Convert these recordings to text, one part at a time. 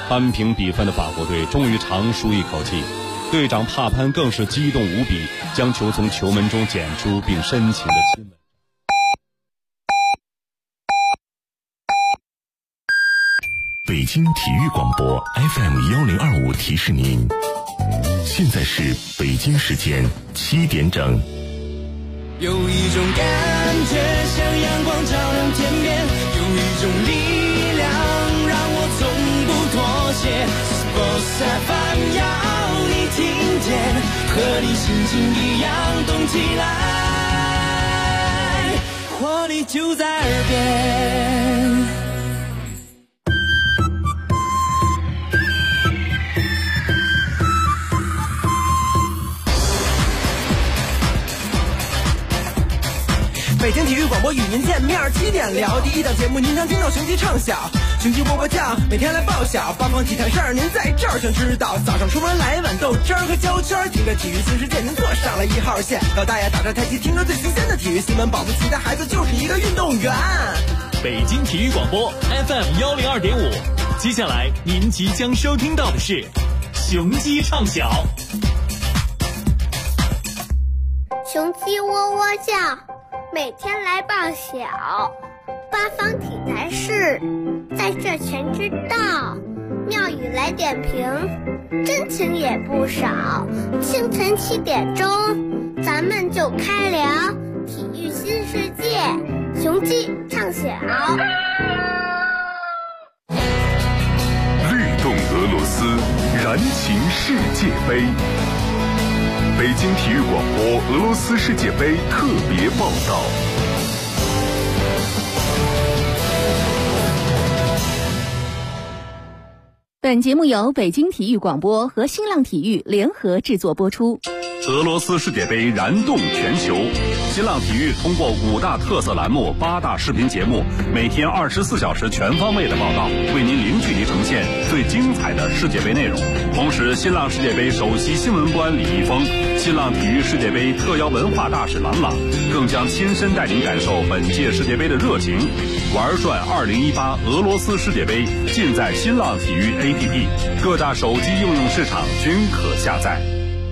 扳平比分的法国队终于长舒一口气，队长帕潘更是激动无比，将球从球门中捡出并深情地亲吻。 北京体育广播 FM1025 提示您，现在是北京时间7点整。 有一种感觉像阳光照亮天边，有一种力量让我从不妥协。Sports FM 要你听见，和你心情一样动起来，活力就在耳边。北京体育广播与您见面，7点聊第一档节目，您将听到雄鸡唱晓，雄鸡喔喔叫，每天来报晓，八方体坛事儿您在这儿想知道。早上出门来碗豆汁儿和胶圈，听着体育新世界，您坐上了1号线。老大爷打着太极，听着最新鲜的体育新闻，保不齐的孩子就是一个运动员。 北京体育广播 FM102.5，接下来您即将收听到的是雄鸡唱晓。 雄鸡喔喔叫，每天来报晓，八方体坛事在这全知道，妙语来点评，真情也不少。清晨7点钟，咱们就开聊体育新世界，雄鸡唱晓。 律动俄罗斯，燃情世界杯。北京体育广播俄罗斯世界杯特别报道。 本节目由北京体育广播和新浪体育联合制作播出。 俄罗斯世界杯燃动全球，新浪体育通过5大特色栏目、8大视频节目，每天24小时全方位的报道，为您零距离呈现最精彩的世界杯内容。同时，新浪世界杯首席新闻官李易峰、新浪体育世界杯特邀文化大使郎朗，更将亲身带您感受本届世界杯的热情。玩转2018俄罗斯世界杯，尽在新浪体育 APP， 各大手机应用市场均可下载。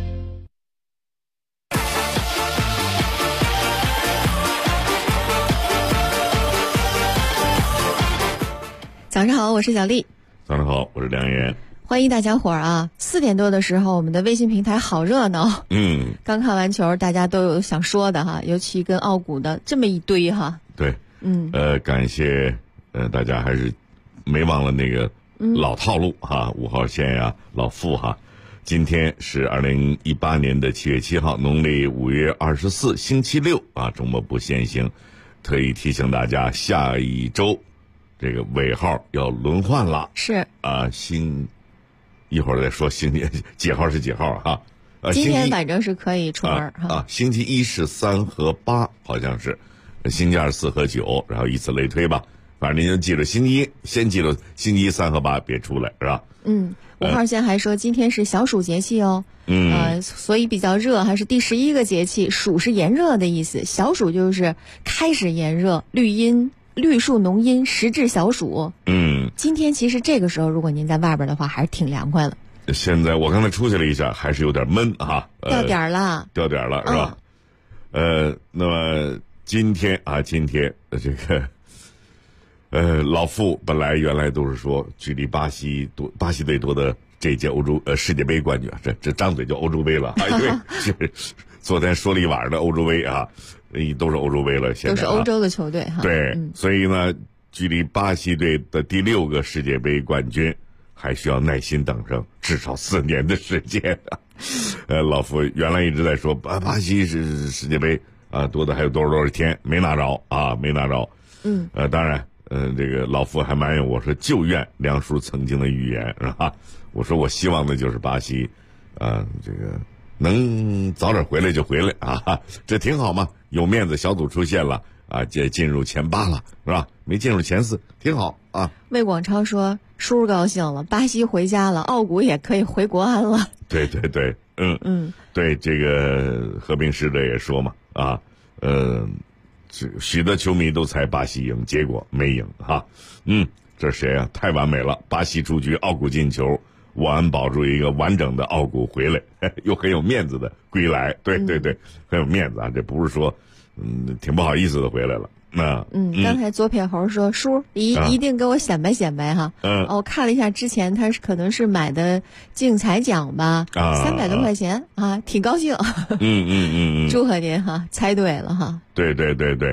早上好，我是小丽。 早上好，我是梁岩。 欢迎大家伙儿啊！4点多的时候，我们的微信平台好热闹。刚看完球，大家都有想说的哈，尤其跟奥古的这么一堆哈。 对，感谢大家还是没忘了那个老套路哈，5号线呀，老傅哈。今天是2018年的7月7号，农历5月24，星期六啊，周末不限行。特意提醒大家，下一周这个尾号要轮换了。是啊，一会儿再说星期几号是几号哈。 今天反正是可以出门哈。 星期1是3和8，好像是，星期2、4和9，然后以此类推吧。反正您就记着星期1，先记住星期1、3和8别出来，是吧 ？5号线还说今天是小暑节气哦。所以比较热，还是第11个节气。暑是炎热的意思，小暑就是开始炎热，绿树浓阴，时至小暑。今天其实这个时候，如果您在外边的话，还是挺凉快了。 现在我刚才出去了一下，还是有点闷啊。 掉点儿了是吧？那么今天这个老傅本来原来都是说距离巴西队夺得这届欧洲世界杯冠军，这张嘴就欧洲杯了啊！因为是昨天说了一晚的欧洲杯啊，都是欧洲杯了，现在都是欧洲的球队哈。 对，所以呢，距离巴西队的第6个世界杯冠军还需要耐心等上至少4年的时间啊。老傅原来一直在说巴西是世界杯啊，夺的还有多少天没拿着。当然。这个老傅还埋怨我说，就怨梁叔曾经的预言，是吧？我说我希望的就是巴西，这个能早点回来就回来啊，这挺好嘛，有面子，小组出现了啊，进入前8了，是吧？没进入前4，挺好啊。 魏广超说，叔高兴了，巴西回家了，奥古也可以回国安了。 对，对，这个和平使者也说嘛，许多球迷都猜巴西赢，结果没赢哈。 这是谁啊？太完美了！巴西出局，奥古进球，沃安保住一个完整的奥古回来，又很有面子的归来。对对对，很有面子啊！这不是说挺不好意思的回来了。 刚才左撇猴说叔一定给我显摆显摆哈。我看了一下之前他可能是买的竞彩奖吧，300多块钱啊，挺高兴。祝贺您哈，猜对了哈。 对对对对。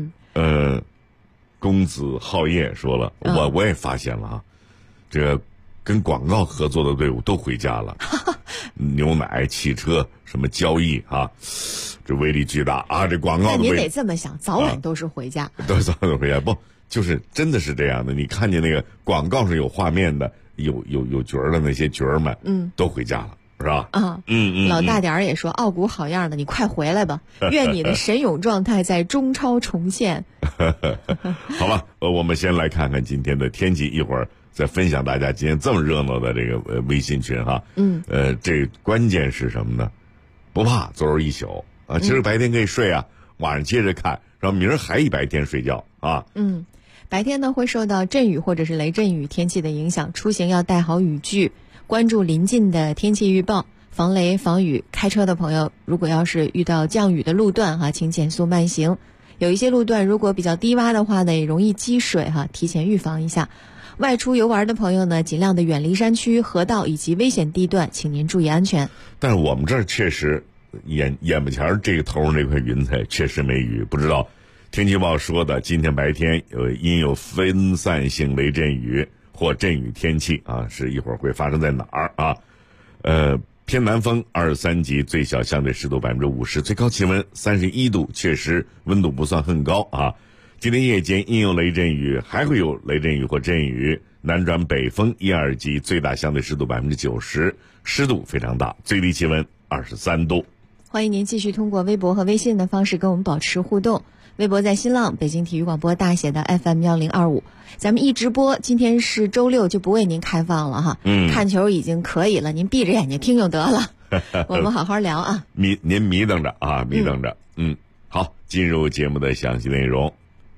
公子浩业说了，我也发现了啊，这个跟广告合作的队伍都回家了，牛奶、汽车什么交易啊。这威力巨大啊！这广告的威力， 那您得这么想，早晚都是回家， 都早晚都回家。不，就是真的是这样的。你看见那个广告是有画面的，有角儿的那些角儿们，都回家了，是吧？ 老大点儿也说，奥古好样的，你快回来吧，愿你的神勇状态在中超重现。 好吧，我们先来看看今天的天气，一会儿再分享大家今天这么热闹的这个微信群哈。这关键是什么呢？不怕昨儿一宿。其实白天可以睡啊，晚上接着看，然后明儿还一白天睡觉啊。 白天呢会受到阵雨或者是雷阵雨天气的影响，出行要带好雨具，关注临近的天气预报，防雷防雨。开车的朋友，如果要是遇到降雨的路段哈，请减速慢行。有一些路段如果比较低洼的话呢，也容易积水哈，提前预防一下。外出游玩的朋友呢，尽量的远离山区、河道以及危险地段，请您注意安全。 但是我们这儿确实。眼巴前这个头上这块云彩确实没雨，不知道天气预报说的今天白天因有分散性雷阵雨或阵雨天气啊，是一会儿会发生在哪儿啊？偏南风23级，最小相对湿度50%，最高气温31度，确实温度不算很高啊。今天夜间因有雷阵雨，还会有雷阵雨或阵雨，南转北风1、2级，最大相对湿度90%，湿度非常大，最低气温23度。 欢迎您继续通过微博和微信的方式跟我们保持互动。微博在新浪北京体育广播大写的 FM1025，咱们一直播，今天是周六就不为您开放了哈。看球已经可以了，您闭着眼睛听就得了。我们好好聊啊。 您迷瞪着啊，迷瞪着。好，进入节目的详细内容。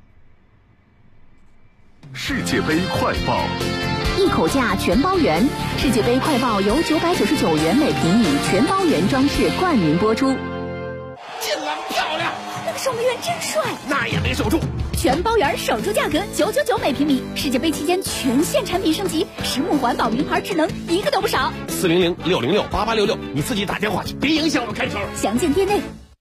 世界杯快报。 一口价全包圆，世界杯快报由999元每平米全包圆装饰冠名播出。 进了，漂亮！ 那个守门员真帅， 那也没守住。 全包圆守住价格999每平米，世界杯期间全线产品升级，实木环保名牌智能一个都不少。 400-606-8866，你自己打电话去，别影响我们开球。 详见店内。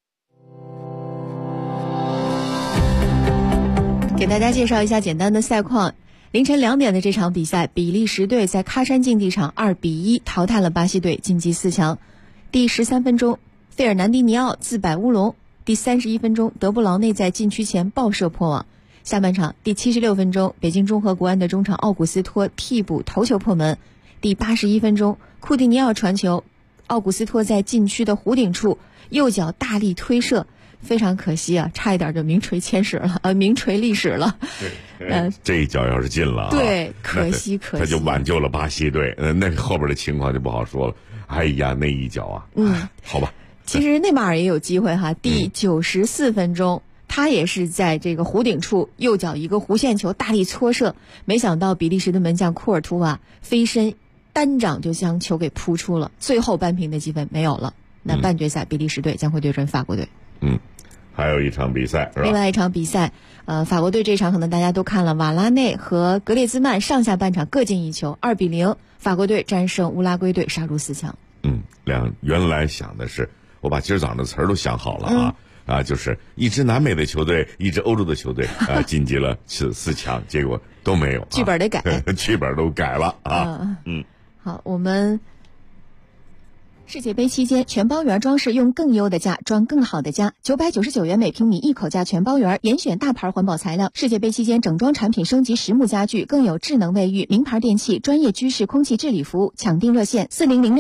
给大家介绍一下简单的赛况。凌晨2点的这场比赛，比利时队在喀山竞技场2-1淘汰了巴西队，晋级4强。第13分钟，费尔南迪尼奥自摆乌龙。第31分钟，德布劳内在禁区前爆射破网。下半场第76分钟，北京中赫国安的中场奥古斯托替补头球破门。第81分钟，库蒂尼奥传球，奥古斯托在禁区的弧顶处右脚大力推射。非常可惜啊，差一点就名垂历史了。 对，这一脚要是进了， 对，可惜， 他就挽救了巴西队。那后边的情况就不好说了。哎呀，那一脚啊，好吧。 其实内马尔也有机会哈，第94分钟，他也是在这个弧顶处右脚一个弧线球大力搓射，没想到比利时的门将库尔图瓦飞身单掌就将球给扑出了，最后扳平的积分没有了。那半决赛比利时队将会对阵法国队。 还有一场比赛是吧？ 另外一场比赛，法国队这场可能大家都看了，瓦拉内和格列兹曼上下半场各进一球，2-0，法国队战胜乌拉圭队，杀入4强。 原来想的是，我把今儿早上的词儿都想好了就是一支南美的球队，一支欧洲的球队晋级了4强，结果都没有。 剧本得改， 剧本都改了啊。 好，我们。世界杯期间，全包圆装饰用更优的价装更好的家，999元每平米，一口价全包圆，严选大牌环保材料。世界杯期间，整装产品升级实木家具，更有智能卫浴、名牌电器、专业居室空气治理服务。抢订热线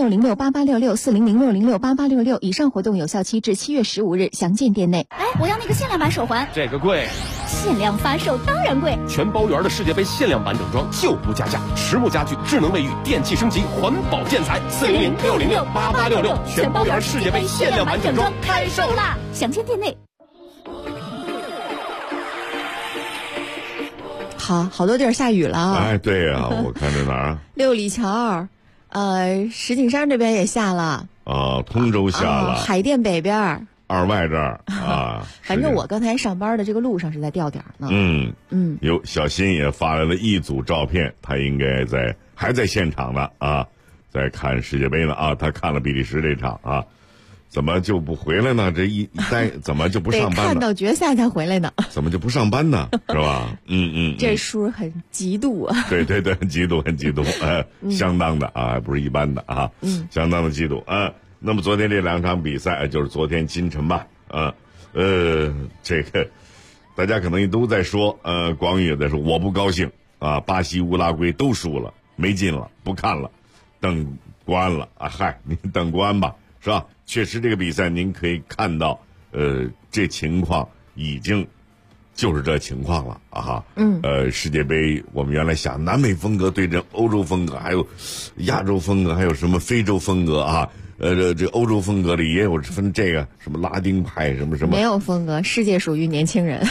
：4006068866，4006068866。以上活动有效期至7月15日，详见店内。 我要那个限量版手环， 这个贵。 限量发售当然贵。 全包圆的世界杯限量版整装就不加价，实木家具、智能卫浴、电器升级、环保建材。400-606-8866，全包圆世界杯限量版整装开售啦！ 详见店内。 好多地儿下雨了啊！ 哎，对呀、我看在哪儿？ 六里桥，石景山这边也下了。 通州下了。 海淀北边。 二外这儿啊。 反正我刚才上班的这个路上是在吊点呢。 有小新也发来了一组照片，他应该还在现场呢啊，在看世界杯呢啊，他看了比利时这场啊。怎么就不回来呢？这一待怎么就不上班呢？ 得看到决赛才回来呢。 怎么就不上班呢？是吧？ 这叔很嫉妒啊。 对，很嫉妒，相当的啊，还不是一般的啊，相当的嫉妒啊。那么昨天这2场比赛，就是昨天今晨吧，这个大家可能也都在说，广宇也在说，我不高兴啊，巴西、乌拉圭都输了，没劲了，不看了，等国安了啊，嗨，您等国安吧。是吧？确实，这个比赛您可以看到，这情况已经就是这情况了啊。世界杯我们原来想南美风格对阵欧洲风格，还有亚洲风格，还有什么非洲风格啊？这欧洲风格里也有分这个什么拉丁派什么。 没有风格，世界属于年轻人。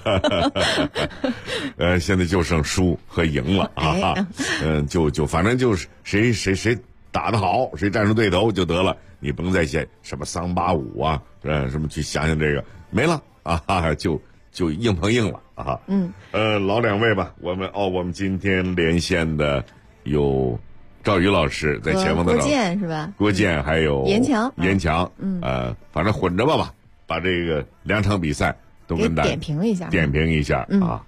现在就剩输和赢了啊。就反正就是谁打得好，谁战胜对头就得了。你甭再写什么桑巴舞啊，什么去想想这个没了啊，就硬碰硬了啊。老2位吧，我们今天连线的有赵宇老师在前方的郭健是吧？ 郭健还有严强，反正混着吧，把这个2场比赛都跟大家点评一下啊。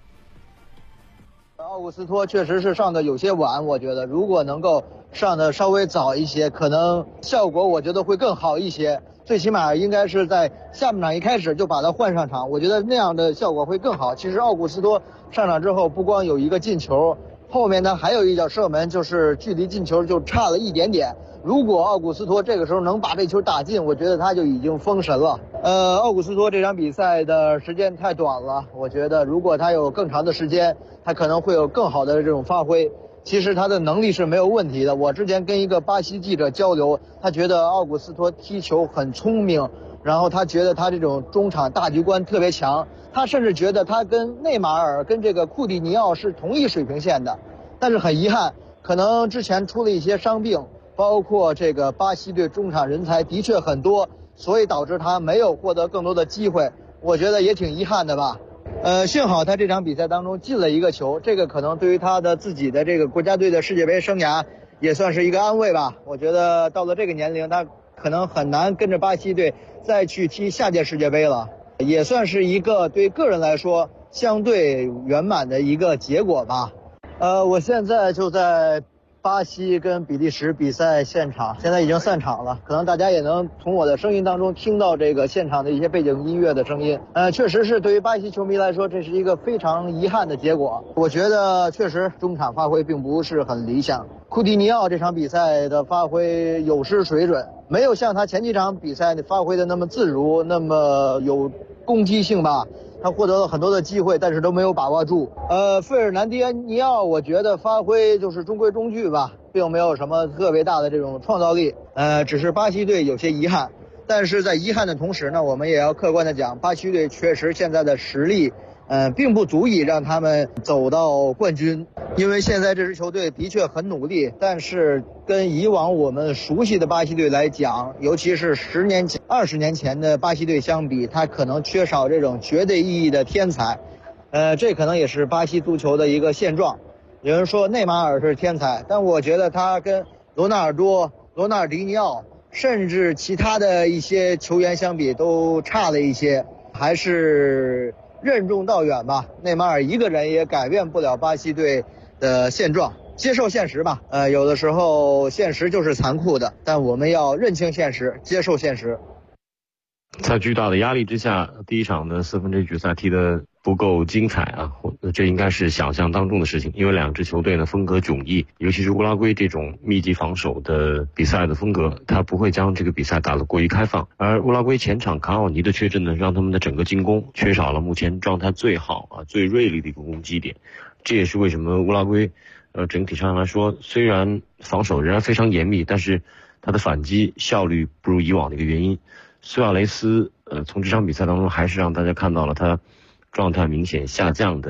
奥古斯托确实是上的有些晚，我觉得如果能够上的稍微早一些，可能效果我觉得会更好一些。最起码应该是在下半场一开始就把他换上场，我觉得那样的效果会更好。其实奥古斯托上场之后，不光有一个进球，后面呢还有一脚射门，就是距离进球就差了一点点。如果奥古斯托这个时候能把这球打进，我觉得他就已经封神了。奥古斯托这场比赛的时间太短了，我觉得如果他有更长的时间，他可能会有更好的这种发挥。其实他的能力是没有问题的。我之前跟一个巴西记者交流，他觉得奥古斯托踢球很聪明，然后他觉得他这种中场大局观特别强，他甚至觉得他跟内马尔跟这个库蒂尼奥是同一水平线的。但是很遗憾，可能之前出了一些伤病，包括这个巴西队中场人才的确很多，所以导致他没有获得更多的机会，我觉得也挺遗憾的吧。幸好他这场比赛当中进了一个球，这个可能对于他的自己的这个国家队的世界杯生涯也算是一个安慰吧。我觉得到了这个年龄，他可能很难跟着巴西队再去踢下届世界杯了，也算是一个对个人来说相对圆满的一个结果吧。我现在就在巴西跟比利时比赛现场，现在已经散场了，可能大家也能从我的声音当中听到这个现场的一些背景音乐的声音。确实是对于巴西球迷来说，这是一个非常遗憾的结果。我觉得确实中场发挥并不是很理想，库蒂尼奥这场比赛的发挥有失水准，没有像他前几场比赛发挥的那么自如，那么有攻击性吧。他获得了很多的机会，但是都没有把握住。费尔南迪尼奥我觉得发挥就是中规中矩吧，并没有什么特别大的这种创造力。只是巴西队有些遗憾，但是在遗憾的同时呢，我们也要客观的讲，巴西队确实现在的实力并不足以让他们走到冠军，因为现在这支球队的确很努力，但是跟以往我们熟悉的巴西队来讲，尤其是10年前、20年前的巴西队相比，他可能缺少这种绝对意义的天才。这可能也是巴西足球的一个现状。有人说内马尔是天才，但我觉得他跟罗纳尔多、罗纳尔迪尼奥，甚至其他的一些球员相比都差了一些，还是任重道远吧。内马尔一个人也改变不了巴西队的现状，接受现实吧。有的时候现实就是残酷的，但我们要认清现实，接受现实。 在巨大的压力之下，第一场的4分之一决赛踢得不够精彩啊，这应该是想象当中的事情，因为两支球队呢风格迥异，尤其是乌拉圭这种密集防守的比赛的风格，他不会将这个比赛打得过于开放，而乌拉圭前场卡奥尼的缺阵呢，让他们的整个进攻缺少了目前状态最好最锐利的一个攻击点，这也是为什么乌拉圭整体上来说，虽然防守仍然非常严密，但是他的反击效率不如以往的一个原因。苏亚雷斯从这场比赛当中还是让大家看到了他状态明显下降的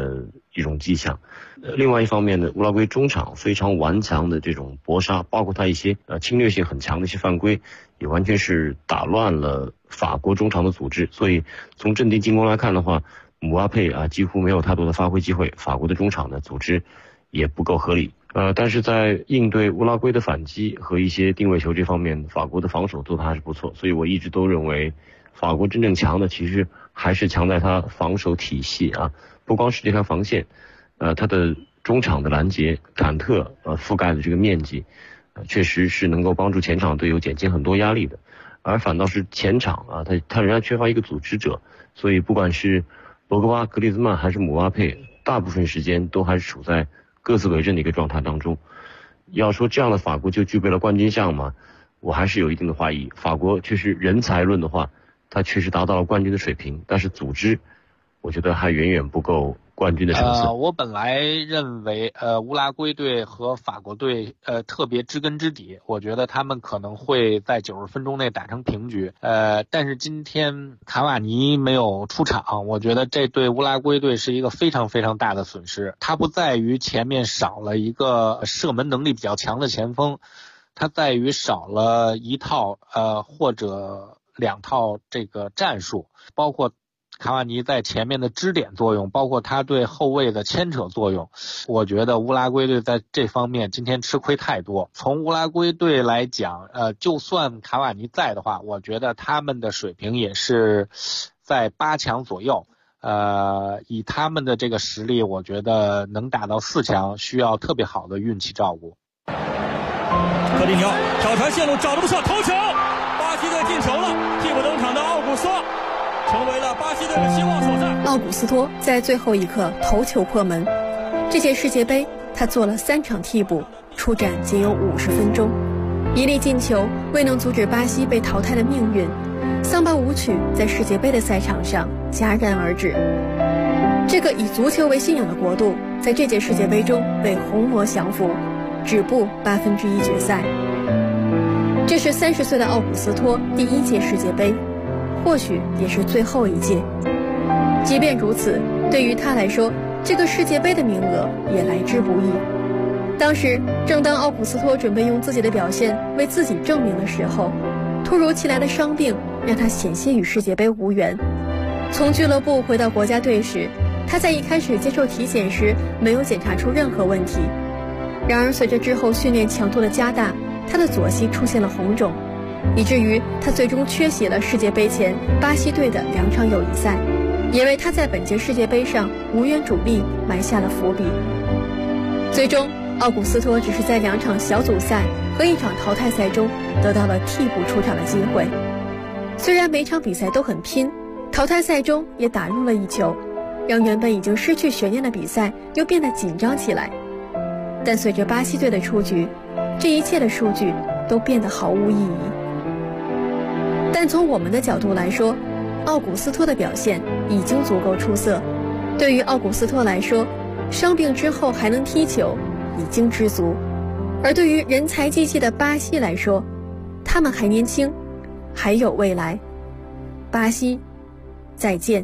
一种迹象。另外一方面呢，乌拉圭中场非常顽强的这种搏杀，包括他一些侵略性很强的一些犯规，也完全是打乱了法国中场的组织。所以从阵地进攻来看的话，姆巴佩几乎没有太多的发挥机会，法国的中场的组织也不够合理。但是在应对乌拉圭的反击和一些定位球这方面，法国的防守做得还是不错。所以我一直都认为，法国真正强的其实还是强在他防守体系不光是这条防线，他的中场的拦截、坎特覆盖的这个面积，确实是能够帮助前场队友减轻很多压力的。而反倒是前场他仍然缺乏一个组织者，所以不管是博格巴、格列兹曼还是姆巴佩，大部分时间都还是处在各自为政的一个状态当中。要说这样的法国就具备了冠军相吗？我还是有一定的怀疑。法国确实人才论的话，他确实达到了冠军的水平，但是组织我觉得还远远不够冠军的成色。 我本来认为乌拉圭队和法国队特别知根知底，我觉得他们可能会在90分钟内打成平局。但是今天卡瓦尼没有出场，我觉得这对乌拉圭队是一个非常非常大的损失。他不在于前面少了一个射门能力比较强的前锋，他在于少了一套或者2套这个战术，包括卡瓦尼在前面的支点作用，包括他对后卫的牵扯作用，我觉得乌拉圭队在这方面今天吃亏太多。从乌拉圭队来讲，就算卡瓦尼在的话，我觉得他们的水平也是在8强左右。以他们的这个实力，我觉得能打到4强，需要特别好的运气照顾。 科蒂尼奥挑传线路找得不错，头球，巴西队进球了，替补登场的奥古斯托成为了巴西队的希望所在。 奥古斯托在最后一刻头球破门。这届世界杯他做了3场替补，出战仅有50分钟，一粒进球未能阻止巴西被淘汰的命运。桑巴舞曲在世界杯的赛场上戛然而止。这个以足球为信仰的国度，在这届世界杯中被红魔降服，止步1/8决赛。这是30岁的奥古斯托第1届世界杯，或许也是最后一届。即便如此，对于他来说，这个世界杯的名额也来之不易。当时正当奥古斯托准备用自己的表现为自己证明的时候，突如其来的伤病让他险些与世界杯无缘。从俱乐部回到国家队时，他在一开始接受体检时没有检查出任何问题，然而随着之后训练强度的加大，他的左膝出现了红肿，以至于他最终缺席了世界杯前巴西队的2场友谊赛，也为他在本届世界杯上无缘主力埋下了伏笔。最终奥古斯托只是在2场小组赛和1场淘汰赛中得到了替补出场的机会。虽然每场比赛都很拼，淘汰赛中也打入了1球，让原本已经失去悬念的比赛又变得紧张起来。但随着巴西队的出局，这一切的数据都变得毫无意义。但从我们的角度来说，奥古斯托的表现已经足够出色。对于奥古斯托来说，伤病之后还能踢球已经知足。而对于人才济济的巴西来说，他们还年轻，还有未来。巴西，再见。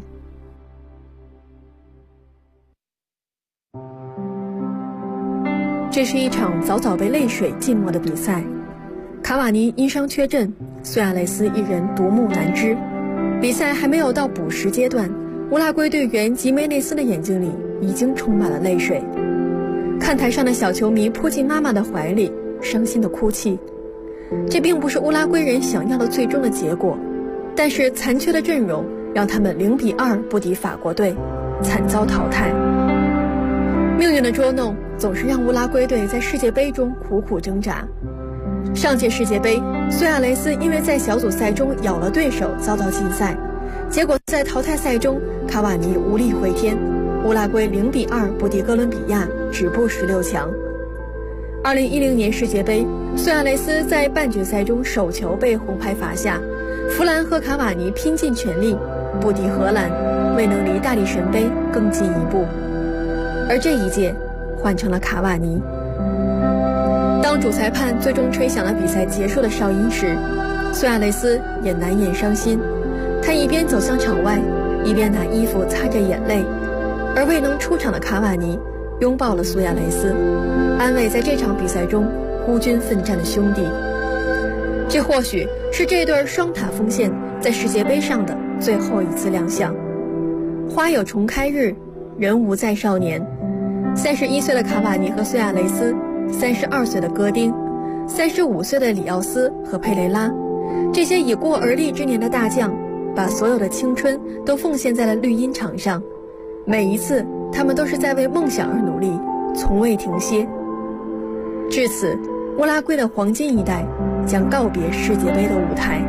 这是一场早早被泪水浸没的比赛。卡瓦尼因伤缺阵，苏亚雷斯一人独木难支。比赛还没有到补时阶段，乌拉圭队员吉梅内斯的眼睛里已经充满了泪水。看台上的小球迷扑进妈妈的怀里，伤心的哭泣。这并不是乌拉圭人想要的最终的结果，但是残缺的阵容让他们0-2不敌法国队，惨遭淘汰。命运的捉弄总是让乌拉圭队在世界杯中苦苦挣扎。上届世界杯，苏亚雷斯因为在小组赛中咬了对手遭到禁赛，结果在淘汰赛中卡瓦尼无力回天，乌拉圭0-2不敌哥伦比亚，止步16强。2010年世界杯，苏亚雷斯在半决赛中手球被红牌罚下，弗兰和卡瓦尼拼尽全力不敌荷兰，未能离大力神杯更进一步。而这一届换成了卡瓦尼。当主裁判最终吹响了比赛结束的哨音时，苏亚雷斯也难掩伤心。他一边走向场外，一边拿衣服擦着眼泪， 而未能出场的卡瓦尼拥抱了苏亚雷斯，安慰在这场比赛中孤军奋战的兄弟。这或许是这对双塔锋线在世界杯上的最后一次亮相。花有重开日，人无再少年。31岁的卡瓦尼和苏亚雷斯，32岁的戈丁，35岁的里奥斯和佩雷拉，这些已过而立之年的大将，把所有的青春都奉献在了绿茵场上。每一次，他们都是在为梦想而努力，从未停歇。至此，乌拉圭的黄金一代将告别世界杯的舞台。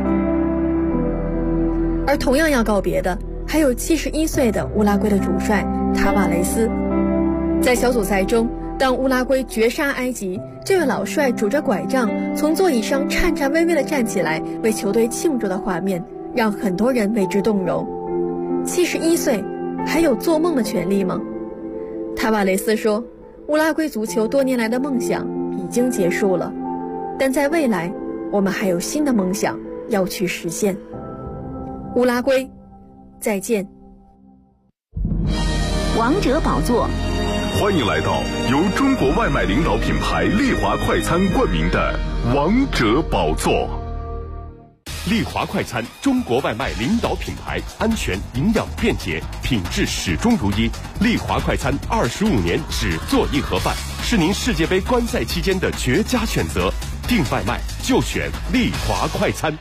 而同样要告别的，还有71岁的乌拉圭的主帅塔瓦雷斯。在小组赛中，当乌拉圭绝杀埃及，这位老帅拄着拐杖从座椅上颤颤巍巍地站起来为球队庆祝的画面，让很多人为之动容。71岁还有做梦的权利吗？塔瓦雷斯说，乌拉圭足球多年来的梦想已经结束了，但在未来我们还有新的梦想要去实现。乌拉圭，再见。 王者宝座， 欢迎来到由中国外卖领导品牌丽华快餐冠名的王者宝座。 丽华快餐，中国外卖领导品牌，安全、营养、便捷，品质始终如一。丽华快餐25年只做一盒饭，是您世界杯观赛期间的绝佳选择。订外卖就选丽华快餐。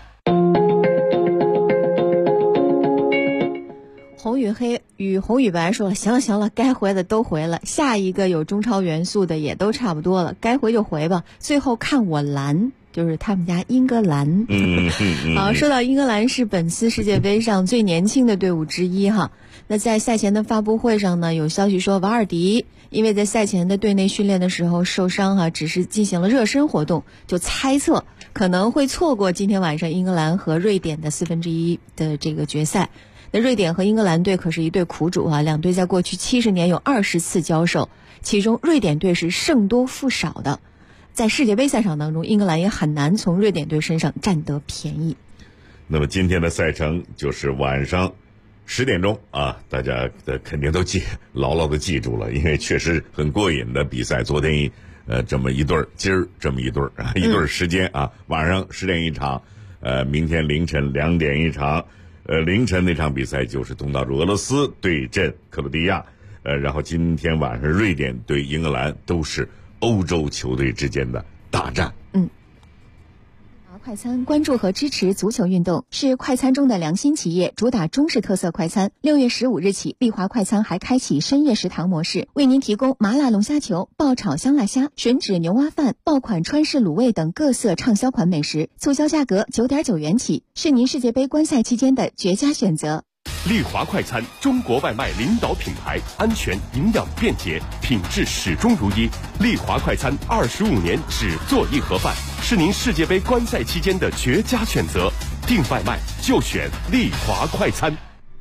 红与黑与红与白说了，行了行了，该回的都回了，下一个有中超元素的也都差不多了，该回就回吧。最后看我蓝，就是他们家英格兰。好，说到英格兰是本次世界杯上最年轻的队伍之一哈。那在赛前的发布会上呢，有消息说瓦尔迪因为在赛前的队内训练的时候受伤哈，只是进行了热身活动，就猜测可能会错过今天晚上英格兰和瑞典的1/4的这个决赛。那瑞典和英格兰队可是一对苦主啊，两队在过去70年有20次交手，其中瑞典队是胜多负少的。在世界杯赛场当中，英格兰也很难从瑞典队身上占得便宜。 那么今天的赛程就是晚上10点钟啊，大家肯定都牢牢的记住了，因为确实很过瘾的比赛。昨天这么一对儿，今儿这么一对儿啊，一对儿时间啊，晚上10点一场，明天凌晨2点一场。凌晨那场比赛就是东道主俄罗斯对阵克罗地亚，然后今天晚上瑞典对英格兰，都是欧洲球队之间的大战。 快餐关注和支持足球运动，是快餐中的良心企业，主打中式特色快餐。6月15日起，丽华快餐还开启深夜食堂模式，为您提供麻辣龙虾球、爆炒香辣虾、吮指牛蛙饭、爆款川式卤味等各色畅销款美食，促销价格9.9元起，是您世界杯观赛期间的绝佳选择。 丽华快餐，中国外卖领导品牌，安全、营养、便捷，品质始终如一。丽华快餐25年只做一盒饭，是您世界杯观赛期间的绝佳选择。订外卖就选丽华快餐。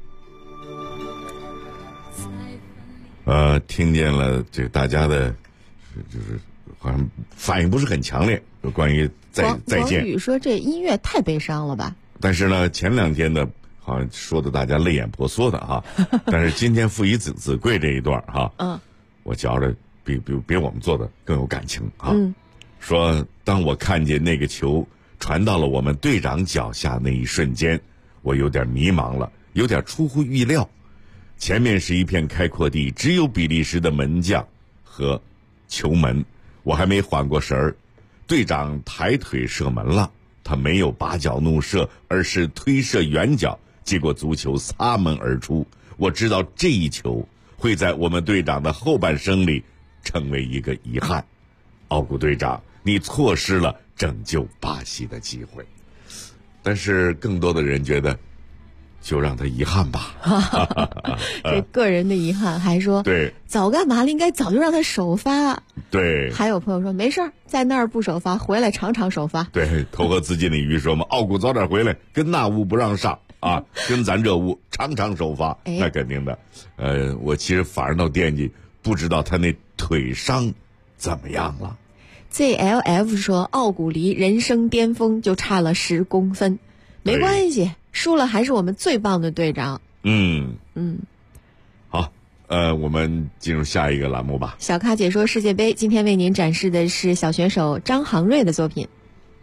听见了这个大家的，就是好像反应不是很强烈，就关于再见。 王宇说这音乐太悲伤了吧？ 但是呢，前2天呢，好像说的大家泪眼婆娑的哈，但是今天父以子贵这一段哈，我觉着比我们做的更有感情啊。说当我看见那个球传到了我们队长脚下那一瞬间，我有点迷茫了，有点出乎预料。前面是一片开阔地，只有比利时的门将和球门，我还没缓过神儿，队长抬腿射门了，他没有拔脚怒射，而是推射远角，结果足球擦门而出。我知道这一球会在我们队长的后半生里成为一个遗憾。奥古队长，你错失了拯救巴西的机会。但是更多的人觉得就让他遗憾吧。 这个人的遗憾，还说对， 早干嘛了，应该早就让他首发。 对， 还有朋友说没事儿，在那儿不首发，回来场场首发。 对，投河自尽的鱼说嘛，奥古早点回来，跟那屋不让上啊，跟咱这屋场场首发，那肯定的。我其实反而倒惦记，不知道他那腿伤怎么样了。 ZLF 说奥古离人生巅峰就差了10公分，没关系，输了还是我们最棒的队长。 好， 我们进入下一个栏目吧。 小咖解说世界杯，今天为您展示的是小选手张航睿的作品。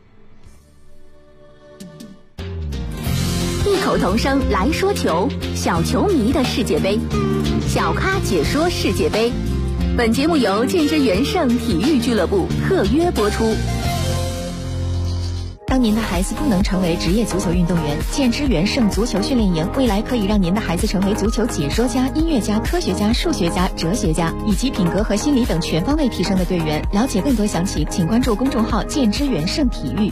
异口同声来说球，小球迷的世界杯，小咖解说世界杯。本节目由建之元盛体育俱乐部特约播出。 当您的孩子不能成为职业足球运动员，建之元盛足球训练营未来可以让您的孩子成为足球解说家、音乐家、科学家、数学家、哲学家，以及品格和心理等全方位提升的队员。了解更多详情，请关注公众号建之元盛体育。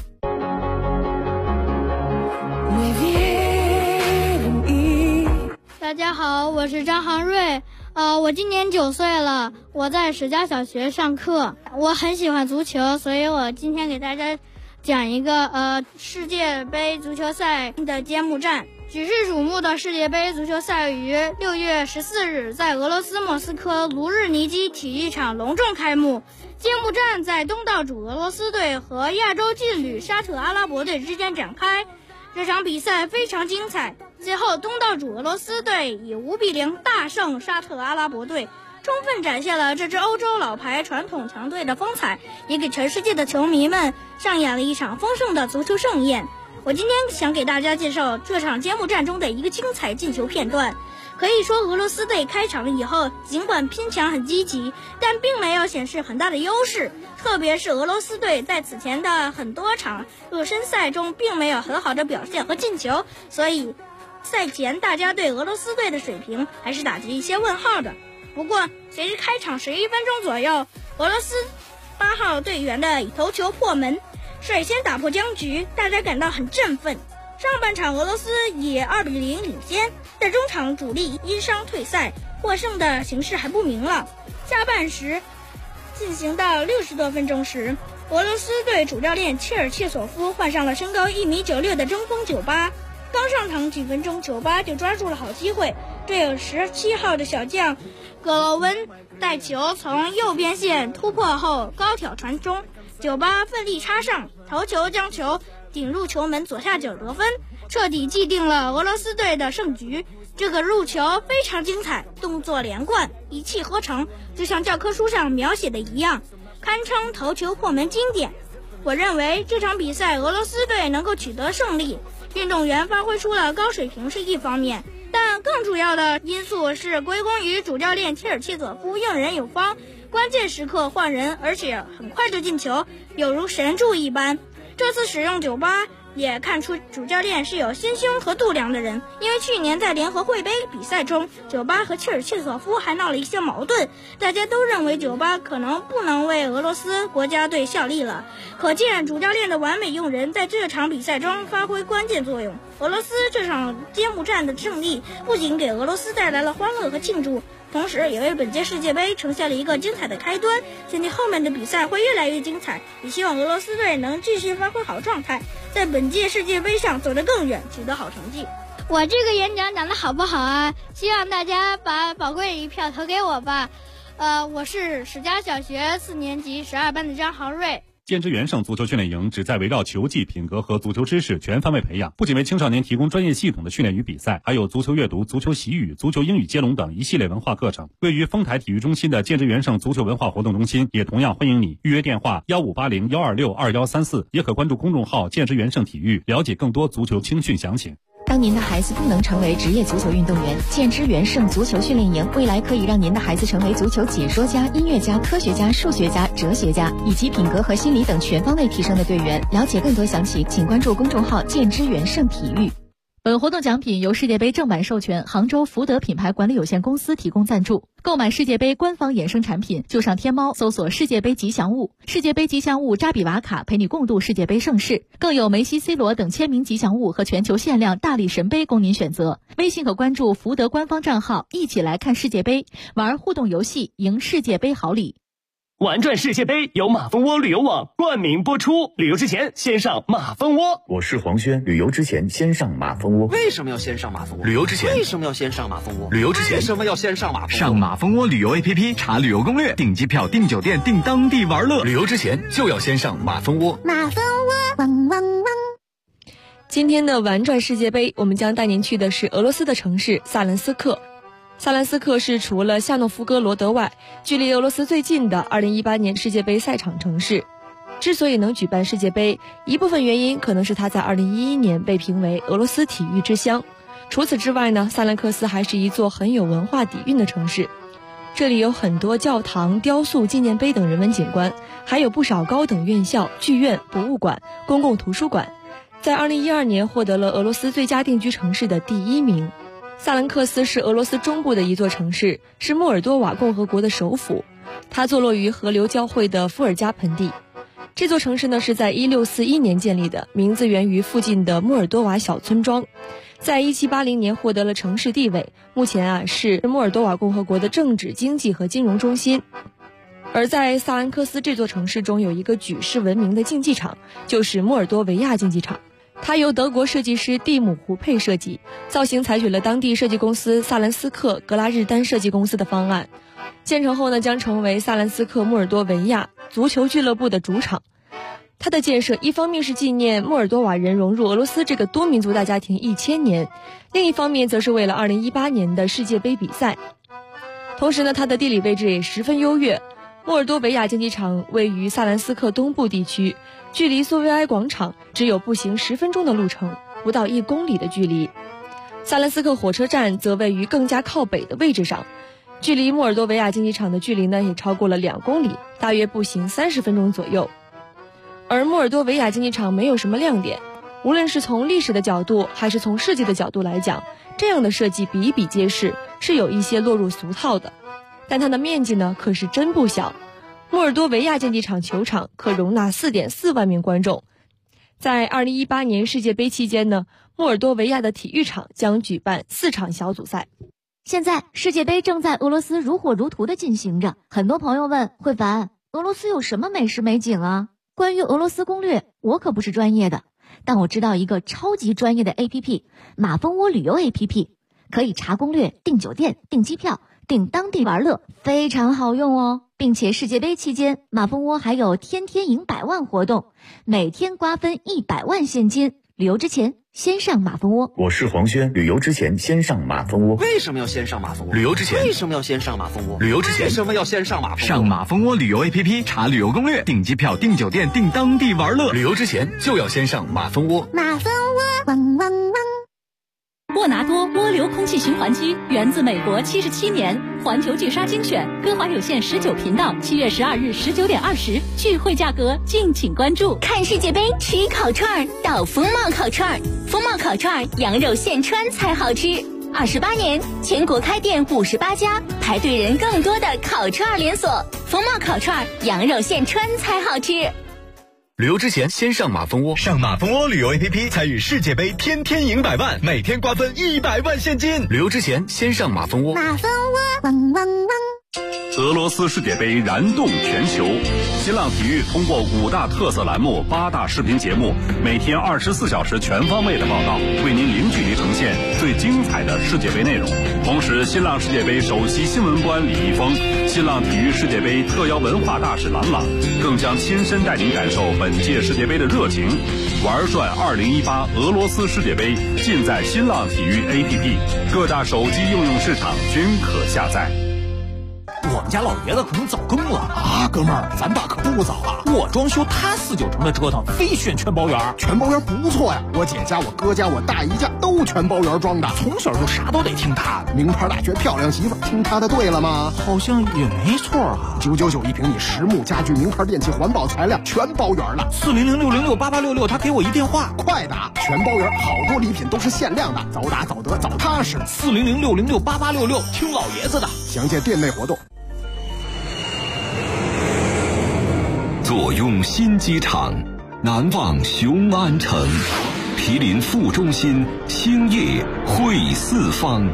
大家好，我是张航睿。我今年9岁了，我在史家小学上课。我很喜欢足球，所以我今天给大家讲一个世界杯足球赛的揭幕战。举世瞩目的世界杯足球赛于6月14日在俄罗斯莫斯科卢日尼基体育场隆重开幕。揭幕战在东道主俄罗斯队和亚洲劲旅沙特阿拉伯队之间展开。这场比赛非常精彩，最后东道主俄罗斯队以5-0大胜沙特阿拉伯队，充分展现了这支欧洲老牌传统强队的风采，也给全世界的球迷们上演了一场丰盛的足球盛宴。我今天想给大家介绍这场揭幕战中的一个精彩进球片段。可以说俄罗斯队开场以后尽管拼抢很积极，但并没有显示很大的优势，特别是俄罗斯队在此前的很多场热身赛中并没有很好的表现和进球，所以赛前大家对俄罗斯队的水平还是打着一些问号的。不过随着开场11分钟左右，俄罗斯8号队员的头球破门，率先打破僵局，大家感到很振奋。上半场俄罗斯以2-0领先，但中场主力因伤退赛，获胜的形势还不明朗。下半时进行到60多分钟时，俄罗斯队主教练切尔切索夫换上了身高1.96米的中锋酒吧。刚上场几分钟，酒吧就抓住了好机会，队友17号的小将格罗温带球从右边线突破后高挑传中，酒吧奋力插上头球，将球顶入球门左下角得分，彻底既定了俄罗斯队的胜局。这个入球非常精彩，动作连贯，一气呵成，就像教科书上描写的一样，堪称头球破门经典。我认为这场比赛俄罗斯队能够取得胜利，运动员发挥出了高水平是一方面，但更主要的因素是归功于主教练切尔切佐夫用人有方，关键时刻换人，而且很快就进球，有如神助一般。这次使用酒吧也看出主教练是有心胸和度量的人，因为去年在联合会杯比赛中，酒吧和切尔切索夫还闹了一些矛盾，大家都认为酒吧可能不能为俄罗斯国家队效力了。可见主教练的完美用人在这场比赛中发挥关键作用。俄罗斯这场揭幕战的胜利不仅给俄罗斯带来了欢乐和庆祝，同时也为本届世界杯呈现了一个精彩的开端，相信后面的比赛会越来越精彩，也希望俄罗斯队能继续发挥好状态，在本届世界杯上走得更远，取得好成绩。我这个演讲讲得好不好啊？希望大家把宝贵一票投给我吧。我是史家小学4年级12班的张航睿。 建之元盛足球训练营旨在围绕球技、品格和足球知识全方位培养，不仅为青少年提供专业系统的训练与比赛，还有足球阅读、足球习语、足球英语接龙等一系列文化课程。位于丰台体育中心的建之元盛足球文化活动中心也同样欢迎你，预约电话1580-126-2134，也可关注公众号建之元盛体育，了解更多足球青训详情。 当您的孩子不能成为职业足球运动员，建之元盛足球训练营未来可以让您的孩子成为足球解说家、音乐家、科学家、数学家、哲学家，以及品格和心理等全方位提升的队员。了解更多详情，请关注公众号建之元盛体育。 本活动奖品由世界杯正版授权杭州福德品牌管理有限公司提供赞助。购买世界杯官方衍生产品，就上天猫搜索世界杯吉祥物，世界杯吉祥物扎比瓦卡陪你共度世界杯盛世，更有梅西、C 罗等签名吉祥物和全球限量大力神杯供您选择。微信可关注福德官方账号，一起来看世界杯，玩互动游戏，赢世界杯好礼。 玩转世界杯由马蜂窝旅游网冠名播出，旅游之前先上马蜂窝。 我是黄轩，旅游之前先上马蜂窝。 为什么要先上马蜂窝？ 旅游之前为什么要先上马蜂窝？ 旅游之前为什么要先上马蜂窝？ 上马蜂窝旅游 APP 查旅游攻略，订机票、订酒店、订当地玩乐。旅游之前就要先上马蜂窝。 马蜂窝，汪汪汪！ 今天的玩转世界杯，我们将带您去的是俄罗斯的城市萨伦斯克。 萨兰斯克是除了夏诺夫哥罗德外，距离俄罗斯最近的2018年世界杯赛场城市。之所以能举办世界杯，一部分原因可能是它在2011年被评为俄罗斯体育之乡。除此之外呢，萨兰克斯还是一座很有文化底蕴的城市。这里有很多教堂、雕塑、纪念碑等人文景观，还有不少高等院校、剧院、博物馆、公共图书馆。在2012年获得了俄罗斯最佳定居城市的第1名。萨兰克斯是俄罗斯中部的一座城市，是莫尔多瓦共和国的首府。它坐落于河流交汇的伏尔加盆地。这座城市呢是在1641年建立的，名字源于附近的莫尔多瓦小村庄。在1780年获得了城市地位，目前是莫尔多瓦共和国的政治、经济和金融中心。而在萨兰克斯这座城市中有一个举世闻名的竞技场，就是莫尔多维亚竞技场。它由德国设计师蒂姆·胡佩设计，造型采取了当地设计公司萨兰斯克格拉日丹设计公司的方案。建成后呢，将成为萨兰斯克莫尔多维亚足球俱乐部的主场。它的建设一方面是纪念莫尔多瓦人融入俄罗斯这个多民族大家庭1000年，另一方面则是为了2018年的世界杯比赛。同时呢，它的地理位置也十分优越。莫尔多维亚竞技场位于萨兰斯克东部地区，距离苏维埃广场只有步行10分钟的路程，不到1公里的距离。萨兰斯克火车站则位于更加靠北的位置上，距离莫尔多维亚竞技场的距离呢也超过了2公里，大约步行30分钟左右。而莫尔多维亚竞技场没有什么亮点，无论是从历史的角度还是从设计的角度来讲，这样的设计比比皆是，是有一些落入俗套的。但它的面积呢可是真不小，莫尔多维亚竞技场球场可容纳 4.4 万名观众。在2018年世界杯期间呢，莫尔多维亚的体育场将举办4场小组赛。 现在世界杯正在俄罗斯如火如荼地进行着，很多朋友问慧凡，俄罗斯有什么美食美景啊？关于俄罗斯攻略，我可不是专业的，但我知道一个超级专业的 APP， 马蜂窝旅游 APP， 可以查攻略、订酒店、订机票、订当地玩乐，非常好用哦。并且世界杯期间，马蜂窝还有天天赢100万活动，每天瓜分100万现金。旅游之前先上马蜂窝。 我是黄轩，旅游之前先上马蜂窝。 为什么要先上马蜂窝？ 旅游之前为什么要先上马蜂窝？ 旅游之前为什么要先上马蜂窝？ 上马蜂窝旅游 APP 查旅游攻略，订机票、订酒店、订当地玩乐。 旅游之前就要先上马蜂窝。 马蜂窝，汪汪汪。 沃拿多涡流空气循环机源自美国77年，环球巨鲨精选，歌华有线19频道，7月12日19点20，聚会价格敬请关注。 看世界杯吃烤串到风貌烤串，风貌烤串羊肉现穿才好吃。28年，全国开店58家，排队人更多的烤串连锁。风貌烤串羊肉现穿才好吃。 旅游之前先上马蜂窝， 上马蜂窝旅游 APP 参与世界杯，天天赢100万，每天瓜分100万现金。 旅游之前先上马蜂窝。 马蜂窝，汪汪汪。 俄罗斯世界杯燃动全球，新浪体育通过5大特色栏目、8大视频节目，每天24小时全方位的报道，为您零距离呈现最精彩的世界杯内容。同时，新浪世界杯首席新闻官李易峰、新浪体育世界杯特邀文化大使郎朗，更将亲身带您感受本届世界杯的热情。玩转2018俄罗斯世界杯，尽在新浪体育 APP， 各大手机应用市场均可下载。 我们家老爷子可能早更了啊，哥们儿，咱爸可不早啊！我装修他4、9成的折腾，非选全包圆。 全包圆不错呀，我姐家、我哥家、我大姨家都全包圆装的， 从小就啥都得听他的。 名牌大学漂亮媳妇，听他的对了吗？ 好像也没错啊。 999一平米实木家具、名牌电器、环保材料全包圆了。 400-606-8866，他给我一电话， 快打！全包圆，好多礼品都是限量的，早打早得早踏实。 400-606-8866，听老爷子的。 详见店内活动。 坐拥新机场，难忘雄安城，毗邻副中心，兴业汇四方。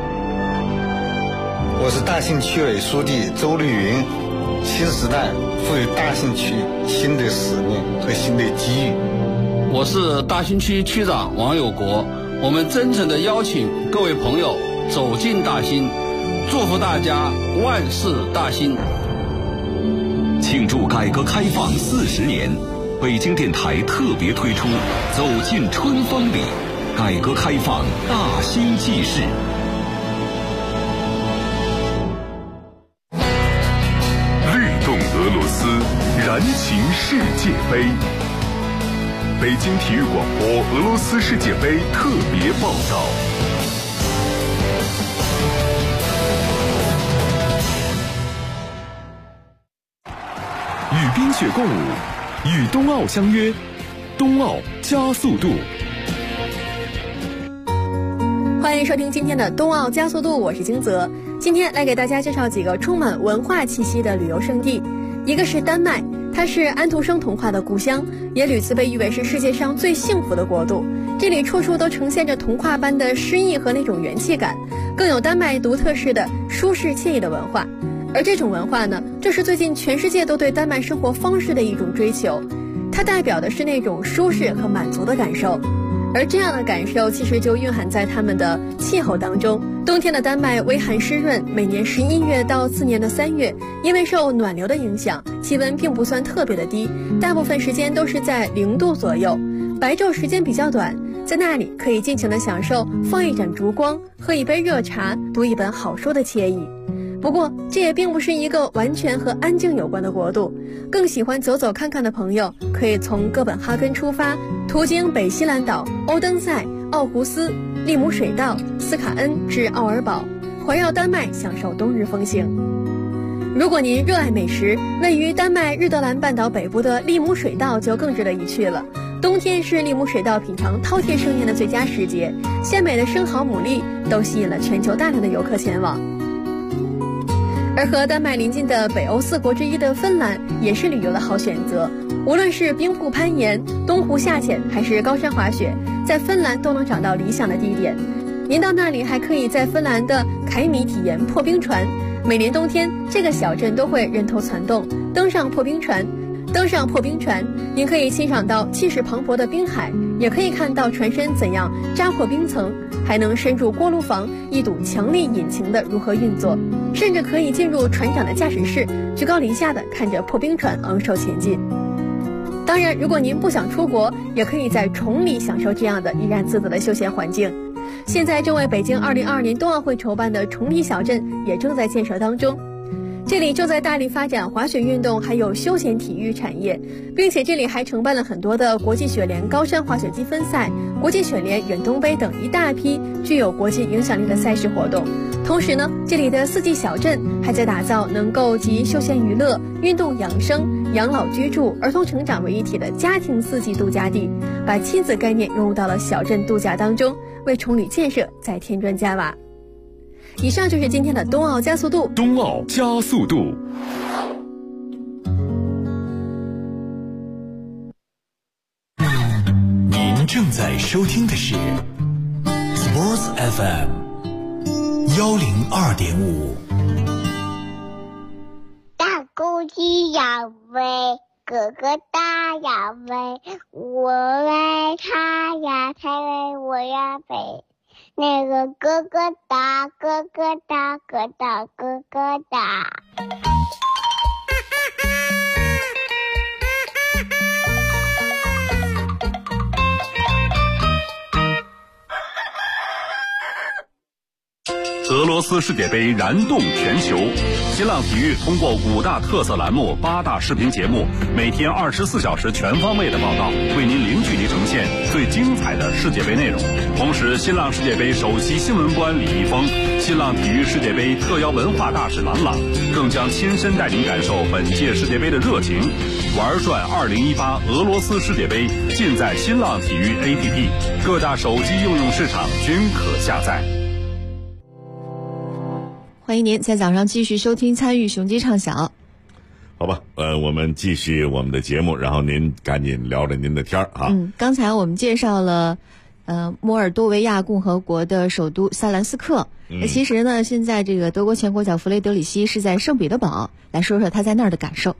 我是大兴区委书记周绿云，新时代赋予大兴区新的使命和新的机遇。 我是大兴区区长王有国，我们真诚地邀请各位朋友走进大兴，祝福大家万事大兴。 庆祝改革开放40年，北京电台特别推出《走进春风里》，改革开放大兴纪事。 情世界杯。北京体育广播俄罗斯世界杯特别报道。与冰雪共舞，与冬奥相约，冬奥加速度。 欢迎收听今天的冬奥加速度，我是金泽。今天来给大家介绍几个充满文化气息的旅游胜地。一个是丹麦，它是安徒生童话的故乡，也屡次被誉为是世界上最幸福的国度。这里处处都呈现着童话般的诗意和那种元气感，更有丹麦独特式的舒适惬意的文化。而这种文化呢，正是最近全世界都对丹麦生活方式的一种追求，它代表的是那种舒适和满足的感受。而这样的感受其实就蕴含在他们的气候当中。冬天的丹麦微寒湿润，每年11月到次年的3月，因为受暖流的影响，气温并不算特别的低，大部分时间都是在0度左右，白昼时间比较短，在那里可以尽情的享受放一盏烛光，喝一杯热茶，读一本好书的惬意。不过这也并不是一个完全和安静有关的国度，更喜欢走走看看的朋友可以从哥本哈根出发，途经北西兰岛、欧登塞、奥胡斯、利姆水道、斯卡恩至奥尔堡，环绕丹麦享受冬日风行。如果您热爱美食，位于丹麦日德兰半岛北部的利姆水道就更值得一去了。冬天是利姆水道品尝饕餮盛宴的最佳时节，鲜美的生蚝、牡蛎都吸引了全球大量的游客前往。而和丹麦邻近的北欧4国之一的芬兰也是旅游的好选择，无论是冰瀑攀岩、东湖下潜还是高山滑雪，在芬兰都能找到理想的地点。您到那里还可以在芬兰的凯米体验破冰船，每年冬天这个小镇都会人头攒动，登上破冰船，您可以欣赏到气势磅礴的冰海，也可以看到船身怎样扎破冰层，还能深入锅炉房，一睹强力引擎的如何运作，甚至可以进入船长的驾驶室，居高临下的看着破冰船昂首前进。当然，如果您不想出国，也可以在崇礼享受这样的怡然自得的休闲环境。现在正为北京2022年冬奥会筹办的崇礼小镇也正在建设当中，这里正在大力发展滑雪运动还有休闲体育产业，并且这里还承办了很多的国际雪联高山滑雪积分赛、国际雪联远东杯等一大批具有国际影响力的赛事活动。同时呢，这里的4季小镇还在打造能够集休闲娱乐、运动养生、养老居住、儿童成长为一体的家庭4季度假地，把亲子概念融入到了小镇度假当中，为崇礼建设再添砖加瓦。以上就是今天的冬奥加速度。 冬奥加速度。 您正在收听的是 Sports FM 102.5。 大公鸡要飞，哥哥大要飞，我为他呀，他为我呀飞。那个哥哥大，哥哥大，哥大，哥哥大。 俄罗斯世界杯燃动全球，新浪体育通过5大特色栏目、8大视频节目，每天24小时全方位的报道，为您零距离呈现最精彩的世界杯内容。同时，新浪世界杯首席新闻官李易峰、新浪体育世界杯特邀文化大使郎朗，更将亲身带您感受本届世界杯的热情。玩转2018俄罗斯世界杯，尽在新浪体育 APP， 各大手机应用市场均可下载。 欢迎您在早上继续收听参与雄鸡唱晓。 好吧，我们继续我们的节目，然后您赶紧聊着您的天儿啊。 刚才我们介绍了摩尔多维亚共和国的首都萨兰斯克。其实呢，现在这个德国前国脚弗雷德里希是在圣彼得堡，来说说他在那儿的感受。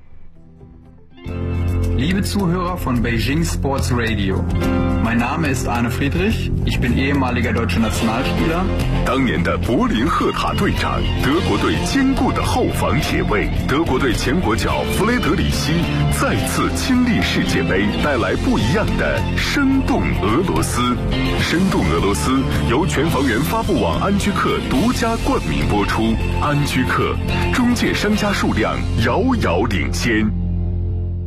Liebe Zuhörer von Beijing Sports Radio, mein Name ist Arne Friedrich, ich bin ehemaliger deutscher Nationalspieler. 当年的柏林赫塔队长，德国队坚固的后防铁卫，德国队前国脚弗雷德里希再次亲历世界杯，带来不一样的生动俄罗斯。生动俄罗斯由全房源发布网安居客独家冠名播出，安居客中介商家数量遥遥领先。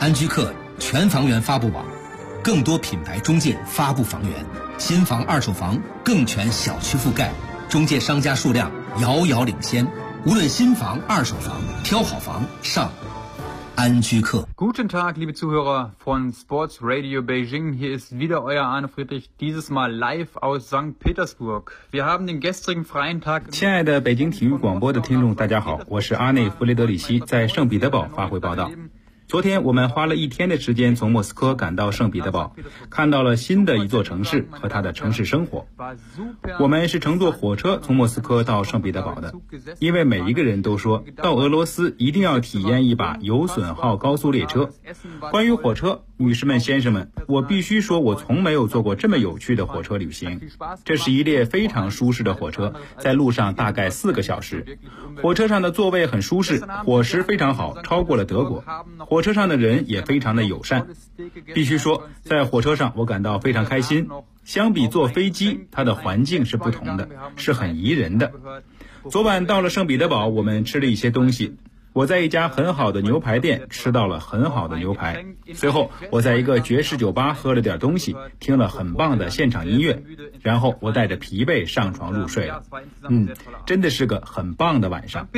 安居客全房源发布网，更多品牌中介发布房源，新房二手房更全小区覆盖，中介商家数量遥遥领先。无论新房二手房，挑好房上安居客。 Guten Tag, liebe Zuhörer von Sports Radio Beijing. Hier ist wieder euer Arne Friedrich, dieses Mal live aus St. Petersburg. Wir haben den gestrigen freien Tag. 亲爱的北京体育广播的听众，大家好，我是阿内弗雷德里希，在圣彼得堡发回报道。昨天我们花了1天的时间从莫斯科赶到圣彼得堡，看到了新的一座城市和它的城市生活。我们是乘坐火车从莫斯科到圣彼得堡的，因为每一个人都说到俄罗斯一定要体验一把有损耗高速列车。关于火车，女士们先生们，我必须说我从没有坐过这么有趣的火车旅行。这是一列非常舒适的火车，在路上大概4个小时。火车上的座位很舒适，伙食非常好，超过了德国。火车上的人也非常的友善，必须说在火车上我感到非常开心。相比坐飞机，它的环境是不同的，是很宜人的。昨晚到了圣彼得堡，我们吃了一些东西。我在一家很好的牛排店吃到了很好的牛排，随后我在一个爵士酒吧喝了点东西，听了很棒的现场音乐，然后我带着疲惫上床入睡了。真的是个很棒的晚上。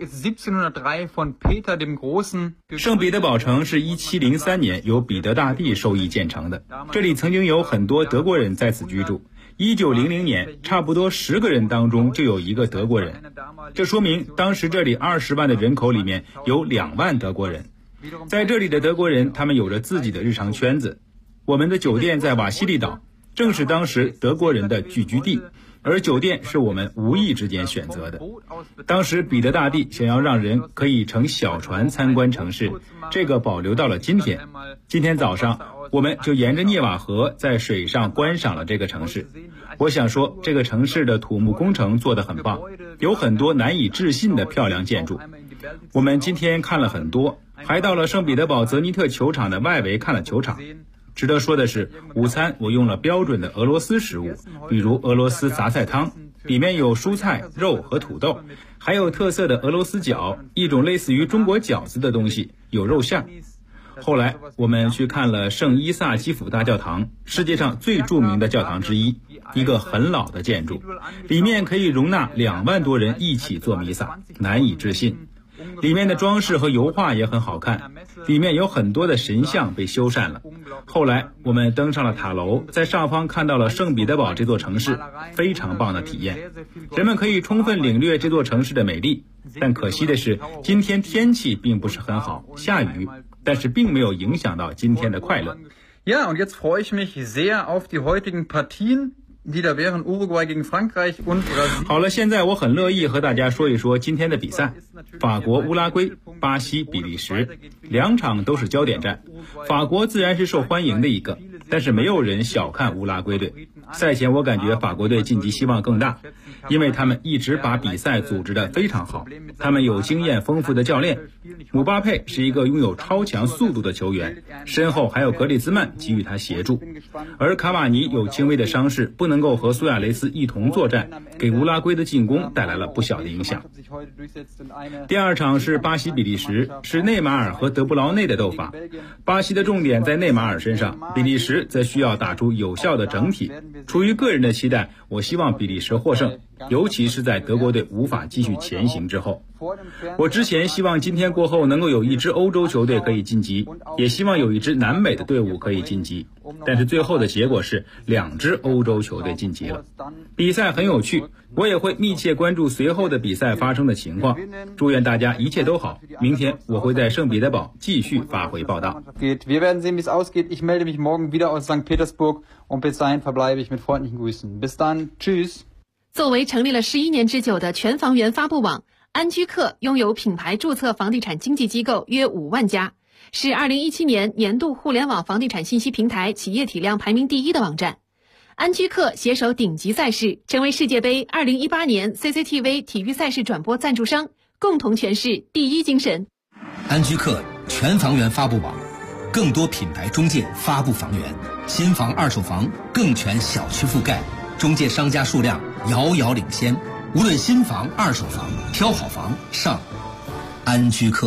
圣彼得堡城是1703年由彼得大帝授意建成的，这里曾经有很多德国人在此居住。1900年，差不多10个人当中就有1个德国人，这说明当时这里20万的人口里面有2万德国人。在这里的德国人，他们有着自己的日常圈子。我们的酒店在瓦西里岛，正是当时德国人的聚居地，而酒店是我们无意之间选择的。当时彼得大帝想要让人可以乘小船参观城市，这个保留到了今天。今天早上我们就沿着涅瓦河在水上观赏了这个城市。我想说，这个城市的土木工程做得很棒，有很多难以置信的漂亮建筑。我们今天看了很多，还到了圣彼得堡泽尼特球场的外围看了球场。值得说的是，午餐我用了标准的俄罗斯食物，比如俄罗斯杂菜汤，里面有蔬菜、肉和土豆，还有特色的俄罗斯饺，一种类似于中国饺子的东西，有肉馅。后来我们去看了圣伊萨基辅大教堂，世界上最著名的教堂之一，一个很老的建筑，里面可以容纳2万多人一起做弥撒，难以置信。里面的装饰和油画也很好看，里面有很多的神像被修缮了。后来我们登上了塔楼，在上方看到了圣彼得堡这座城市，非常棒的体验。人们可以充分领略这座城市的美丽，但可惜的是，今天天气并不是很好，下雨，但是并没有影响到今天的快乐。 Ja, und jetzt freue ich mich sehr auf die heutigen Partien.die da wären Uruguay gegen Frankreich und Brasilien. 好了，现在我很乐意和大家说一说今天的比赛。法国、乌拉圭、巴西、比利时，2场都是焦点战。法国自然是受欢迎的一个，但是没有人小看乌拉圭队。赛前我感觉法国队晋级希望更大，因为他们一直把比赛组织得非常好，他们有经验丰富的教练。姆巴佩是一个拥有超强速度的球员，身后还有格里兹曼给予他协助，而卡瓦尼有轻微的伤势，不能够和苏亚雷斯一同作战，给乌拉圭的进攻带来了不小的影响。第2场是巴西比利时，是内马尔和德布劳内的斗法。巴西的重点在内马尔身上，比利时则需要打出有效的整体。出于个人的期待，我希望比利时获胜，尤其是在德国队无法继续前行之后。我之前希望今天过后能够有一支欧洲球队可以晋级，也希望有一支南美的队伍可以晋级，但是最后的结果是2支欧洲球队晋级了。比赛很有趣，我也会密切关注随后的比赛发生的情况。祝愿大家一切都好，明天我会在圣彼得堡继续发回报道。 Wir werden sehen, wie es ausgeht. Ich melde mich morgen wieder aus St. Petersburg und bis dahin verbleibe ich mit freundlichen Grüßen. Bis dann, tschüss. 作为成立了11年之久的全房源发布网，安居客拥有品牌注册房地产经纪机构约5万家，是2017年年度互联网房地产信息平台企业体量排名第1的网站。安居客携手顶级赛事，成为世界杯2018年 CCTV 体育赛事转播赞助商，共同诠释第一精神。 安居客全房源发布网，更多品牌中介发布房源，新房二手房更全小区覆盖，中介商家数量遥遥领先。无论新房二手房，挑好房上安居客。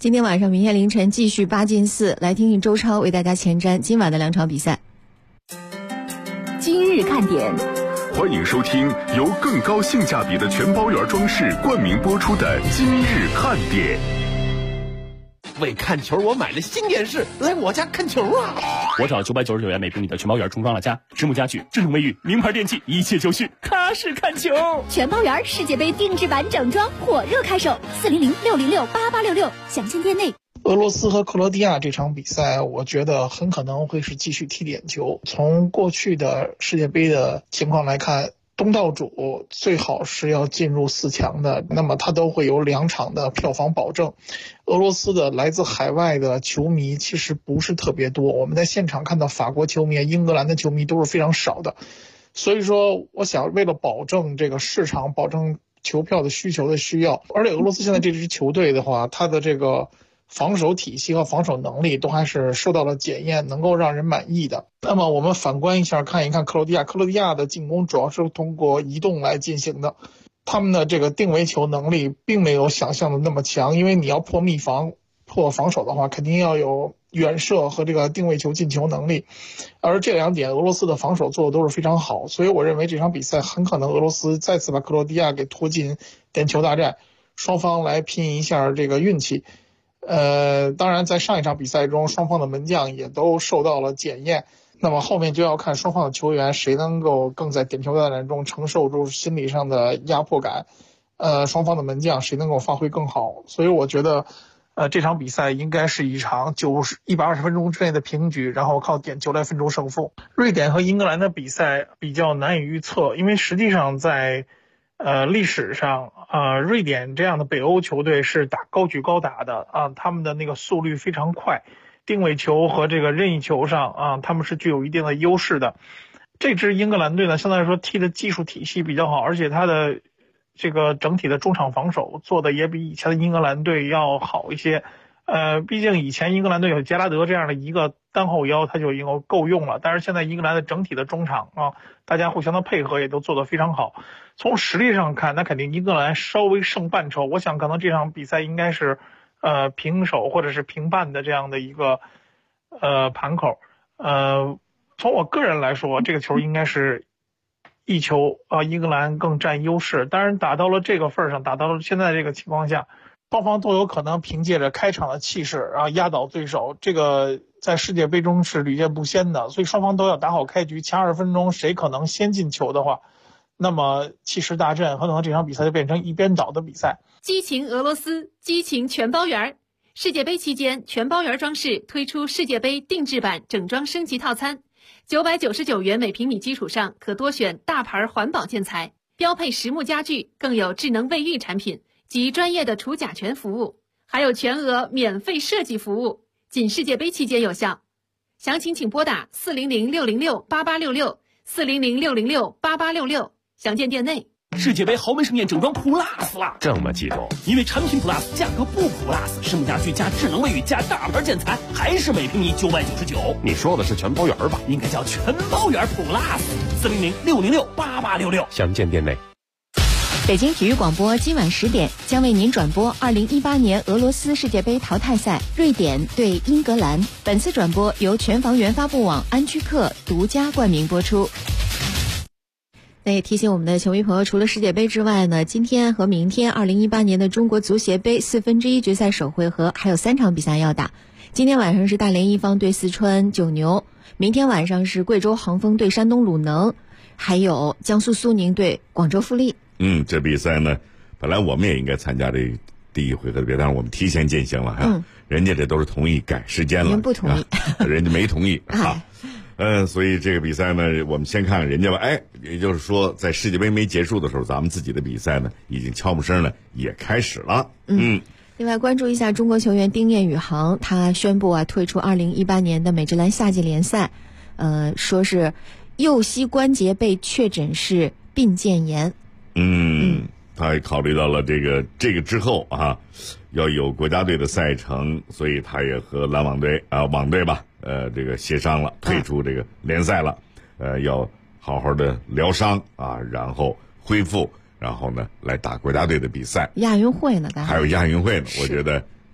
今天晚上、明天凌晨继续8进4，来听听周超为大家前瞻今晚的2场比赛。 今日看点， 欢迎收听由更高性价比的全包圆装饰冠名播出的今日看点。 为看球，我买了新电视，来我家看球啊！ 我找999元每平米的全包圆重装了家，实木家具、智能卫浴、名牌电器，一切就绪，踏实看球。 全包圆世界杯定制版整装火热开售，400-606-8866，详见店内。 俄罗斯和克罗地亚这场比赛，我觉得很可能会是继续踢点球。从过去的世界杯的情况来看，东道主最好是要进入4强的，那么他都会有2场的票房保证。俄罗斯的来自海外的球迷其实不是特别多，我们在现场看到法国球迷、英格兰的球迷都是非常少的，所以说我想为了保证这个市场，保证球票的需求的需要，而且俄罗斯现在这支球队的话，他的这个防守体系和防守能力都还是受到了检验，能够让人满意的。那么我们反观一下，看一看克罗地亚。克罗地亚的进攻主要是通过移动来进行的，他们的这个定位球能力并没有想象的那么强，因为你要破密防、破防守的话，肯定要有远射和这个定位球进球能力，而这2点俄罗斯的防守做的都是非常好，所以我认为这场比赛很可能俄罗斯再次把克罗地亚给拖进点球大战，双方来拼一下这个运气。当然在上一场比赛中，双方的门将也都受到了检验，那么后面就要看双方的球员谁能够更在点球大战中承受住心理上的压迫感，双方的门将谁能够发挥更好。所以我觉得这场比赛应该是一场120分钟之内的平局，然后靠点球来分出胜负。瑞典和英格兰的比赛比较难以预测，因为实际上在历史上瑞典这样的北欧球队是打高举高打的他们的那个速率非常快，定位球和这个任意球上他们是具有一定的优势的。这支英格兰队呢，相对来说踢的技术体系比较好，而且他的这个整体的中场防守做的也比以前的英格兰队要好一些。毕竟以前英格兰队有加拉德这样的一个单后腰，他就已经够用了，但是现在英格兰的整体的中场大家互相的配合也都做得非常好。从实力上看，那肯定英格兰稍微胜半筹，我想可能这场比赛应该是平手或者是平半的这样的一个盘口。从我个人来说，这个球应该是1球英格兰更占优势。当然打到了这个份上，打到了现在这个情况下，双方都有可能凭借着开场的气势压倒对手，这个在世界杯中是屡见不鲜的，所以双方都要打好开局。前20分钟谁可能先进球的话，那么气势大振，很可能这场比赛就变成一边倒的比赛。 激情俄罗斯，激情全包圆。世界杯期间，全包圆装饰推出世界杯定制版整装升级套餐，999元每平米基础上可多选大牌环保建材，标配实木家具，更有智能卫浴产品及专业的除甲醛服务，还有全额免费设计服务，仅世界杯期间有效。详情请拨打400-606-8866，400-606-8866，详见店内。 世界杯豪门盛宴整装 Plus 啦！ 这么激动？ 因为产品 Plus 价格不 Plus， 实木家具加智能卫浴加大牌建材，还是每平米999。 你说的是全包圆吧？ 应该叫全包圆 Plus，400-606-8866， 详见店内。 北京体育广播今晚10点将为您转播2018年俄罗斯世界杯淘汰赛瑞典对英格兰。本次转播由全房源发布网安居客独家冠名播出。那也提醒我们的球迷朋友，除了世界杯之外呢，今天和明天2018年的中国足协杯1/4决赛首回合还有3场比赛要打。今天晚上是大连一方对四川九牛，明天晚上是贵州恒丰对山东鲁能，还有江苏苏宁对广州富力。 这比赛呢，本来我们也应该参加这第1回合的比赛，但是我们提前进行了人家这都是同意改时间了， 您不同意人家没同意所以这个比赛呢，我们先看看人家吧。也就是说，在世界杯没结束的时候，咱们自己的比赛呢，已经悄没声呢也开始了。 另外关注一下中国球员丁彦雨航，他宣布退出2018年的美职篮夏季联赛，说是右膝关节被确诊是髌腱炎。 他也考虑到了这个之后要有国家队的赛程，所以他也和篮网队网队吧，这个协商了，退出这个联赛了，要好好的疗伤然后恢复，然后呢来打国家队的比赛。 亚运会呢， 还有亚运会呢，我觉得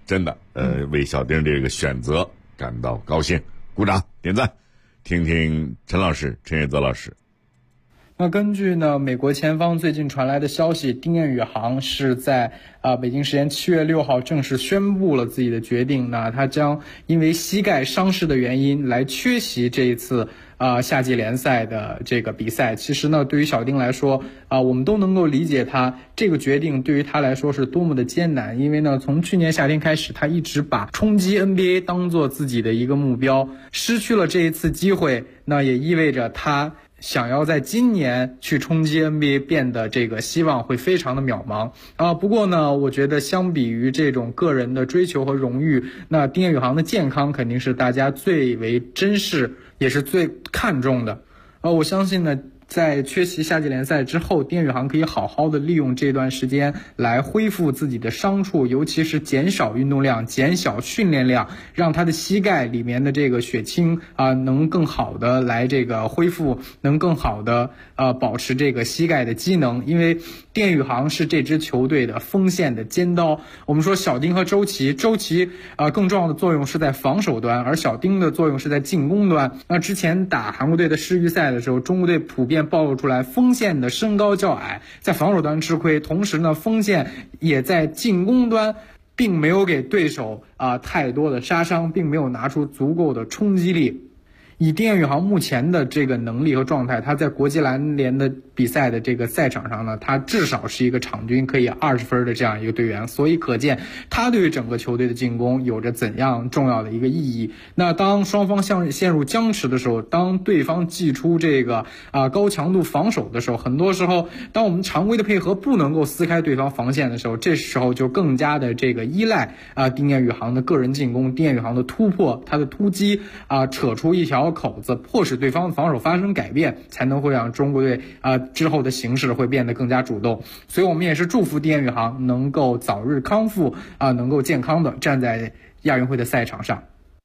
真的，为小丁这个选择感到高兴，鼓掌点赞。听听陈叶泽老师。 那根据呢美国前方最近传来的消息，丁彦雨航是在北京时间7月6号正式宣布了自己的决定。那他将因为膝盖伤势的原因来缺席这一次夏季联赛的这个比赛。其实呢，对于小丁来说我们都能够理解他这个决定对于他来说是多么的艰难。因为呢，从去年夏天开始，他一直把冲击 NBA 当做自己的一个目标，失去了这一次机会，那也意味着他想要在今年去冲击 NBA 变得这个希望会非常的渺茫不过呢，我觉得相比于这种个人的追求和荣誉，那丁彦雨航的健康肯定是大家最为珍视也是最看重的我相信呢，在缺席夏季联赛之后，丁彦雨航可以好好的利用这段时间来恢复自己的伤处，尤其是减少运动量，减小训练量，让他的膝盖里面的这个血清能更好的来这个恢复，能更好的保持这个膝盖的机能。因为丁彦雨航是这支球队的锋线的尖刀。我们说小丁和周琦更重要的作用是在防守端，而小丁的作用是在进攻端。那之前打韩国队的世预赛的时候，中国队普遍暴露出来锋线的身高较矮，在防守端吃亏，同时呢锋线也在进攻端并没有给对手太多的杀伤，并没有拿出足够的冲击力。以丁彦雨航目前的这个能力和状态，他在国际篮联的比赛的这个赛场上呢，他至少是一个场均可以20分的这样一个队员，所以可见他对于整个球队的进攻有着怎样重要的一个意义。那当双方陷入僵持的时候，当对方祭出这个高强度防守的时候，很多时候当我们常规的配合不能够撕开对方防线的时候，这时候就更加的这个依赖丁彦雨航的个人进攻，丁彦雨航的突破，他的突击扯出一条口子，迫使对方的防守发生改变，才能会让中国队之后的形势会变得更加主动。所以我们也是祝福丁彦雨航能够早日康复能够健康的站在亚运会的赛场上。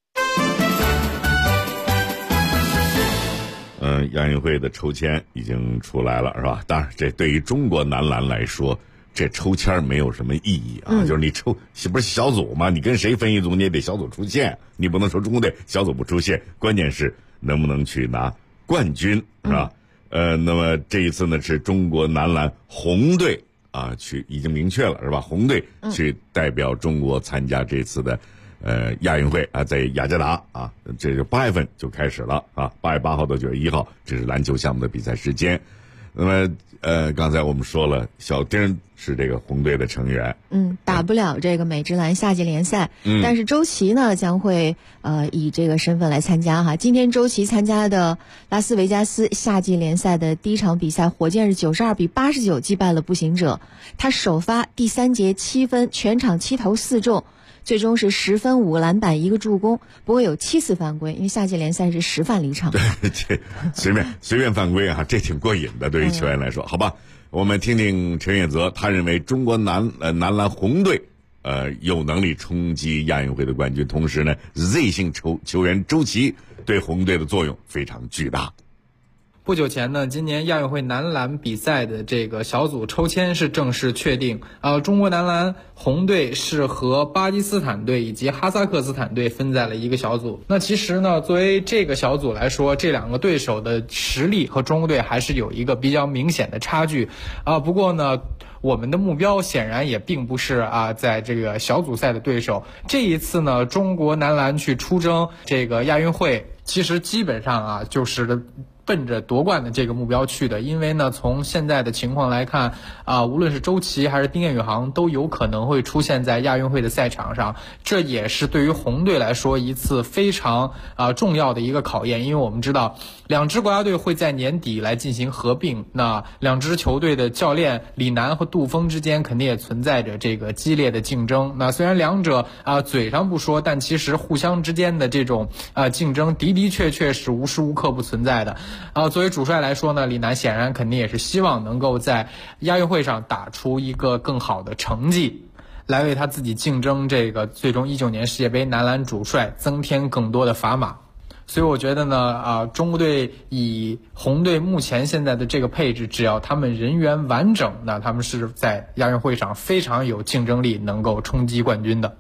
亚运会的抽签已经出来了，是吧？当然这对于中国男篮来说，这抽签没有什么意义就是你抽不是小组吗？你跟谁分一组你也得小组出线，你不能说中国队小组不出线，关键是能不能去拿冠军，是吧？那么这一次呢是中国男篮红队去已经明确了，是吧？红队去代表中国参加这次的亚运会在雅加达这就8月份就开始了8月8号到9月1号，这是篮球项目的比赛时间。那么刚才我们说了，小丁是这个红队的成员， 打不了这个美职篮夏季联赛，但是周琦呢将会以这个身份来参加哈。今天周琦参加的拉斯维加斯夏季联赛的第一场比赛，火箭是92比89击败了步行者，他首发第3节7分，全场7投4中。最终是10分5篮板1个助攻，不过有7次犯规，因为夏季联赛是10犯离场。 对，这随便犯规这挺过瘾的，对于球员来说。好吧，我们听听陈彦泽，他认为中国男篮红队有能力冲击亚运会的冠军，同时呢 Z 姓球员周琦对红队的作用非常巨大。 不久前呢，今年亚运会男篮比赛的这个小组抽签是正式确定。中国男篮红队是和巴基斯坦队以及哈萨克斯坦队分在了一个小组。那其实呢，作为这个小组来说，这两个对手的实力和中国队还是有一个比较明显的差距。不过呢，我们的目标显然也并不是在这个小组赛的对手。这一次呢，中国男篮去出征这个亚运会，其实基本上就是奔着夺冠的这个目标去的。因为呢，从现在的情况来看无论是周琦还是丁彦雨航都有可能会出现在亚运会的赛场上，这也是对于红队来说一次非常重要的一个考验。因为我们知道两支国家队会在年底来进行合并，那两支球队的教练李楠和杜锋之间肯定也存在着这个激烈的竞争。那虽然两者嘴上不说，但其实互相之间的这种竞争的确是无时无刻不存在的。作为主帅来说呢，李楠显然肯定也是希望能够在亚运会上打出一个更好的成绩，来为他自己竞争这个最终19年世界杯男篮主帅增添更多的砝码。所以我觉得呢，中国队以红队目前现在的这个配置，只要他们人员完整，那他们是在亚运会上非常有竞争力，能够冲击冠军的。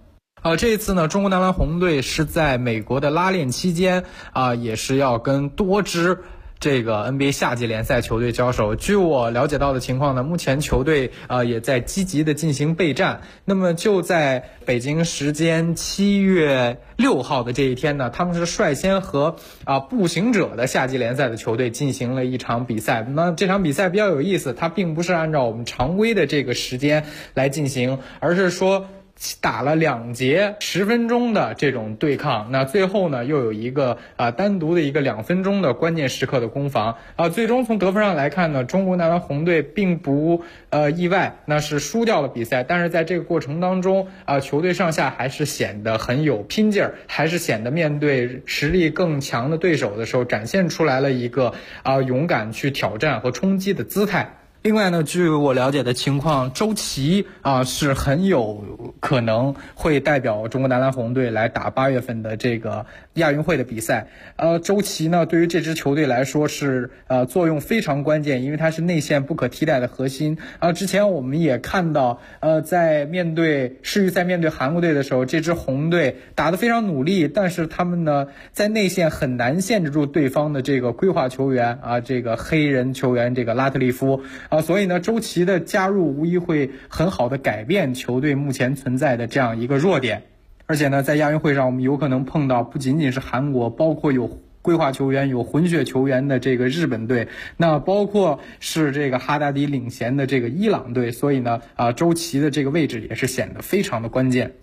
这一次呢，中国男篮红队是在美国的拉练期间也是要跟多支这个 NBA 夏季联赛球队交手。据我了解到的情况呢，目前球队也在积极的进行备战。那么就在北京时间7月6号的这一天呢，他们是率先和步行者的夏季联赛的球队进行了一场比赛。那这场比赛比较有意思，它并不是按照我们常规的这个时间来进行，而是说打了2节10分钟的这种对抗，那最后呢又有一个单独的一个2分钟的关键时刻的攻防最终从得分上来看呢，中国男篮红队并不意外，那是输掉了比赛。但是在这个过程当中球队上下还是显得很有拼劲儿，还是显得面对实力更强的对手的时候展现出来了一个勇敢去挑战和冲击的姿态。另外呢，据我了解的情况，周琦是很有可能会代表中国男篮红队来打8月份的这个亚运会的比赛。周琦呢，对于这支球队来说是作用非常关键，因为他是内线不可替代的核心。之前我们也看到，在面对世预赛面对韩国队的时候，这支红队打得非常努力，但是他们呢在内线很难限制住对方的这个规划球员这个黑人球员这个拉特利夫。所以呢，周琦的加入无疑会很好的改变球队目前存在的这样一个弱点。而且呢，在亚运会上我们有可能碰到不仅仅是韩国，包括有规划球员有混血球员的这个日本队，那包括是这个哈达迪领衔的这个伊朗队。所以呢周琦的这个位置也是显得非常的关键。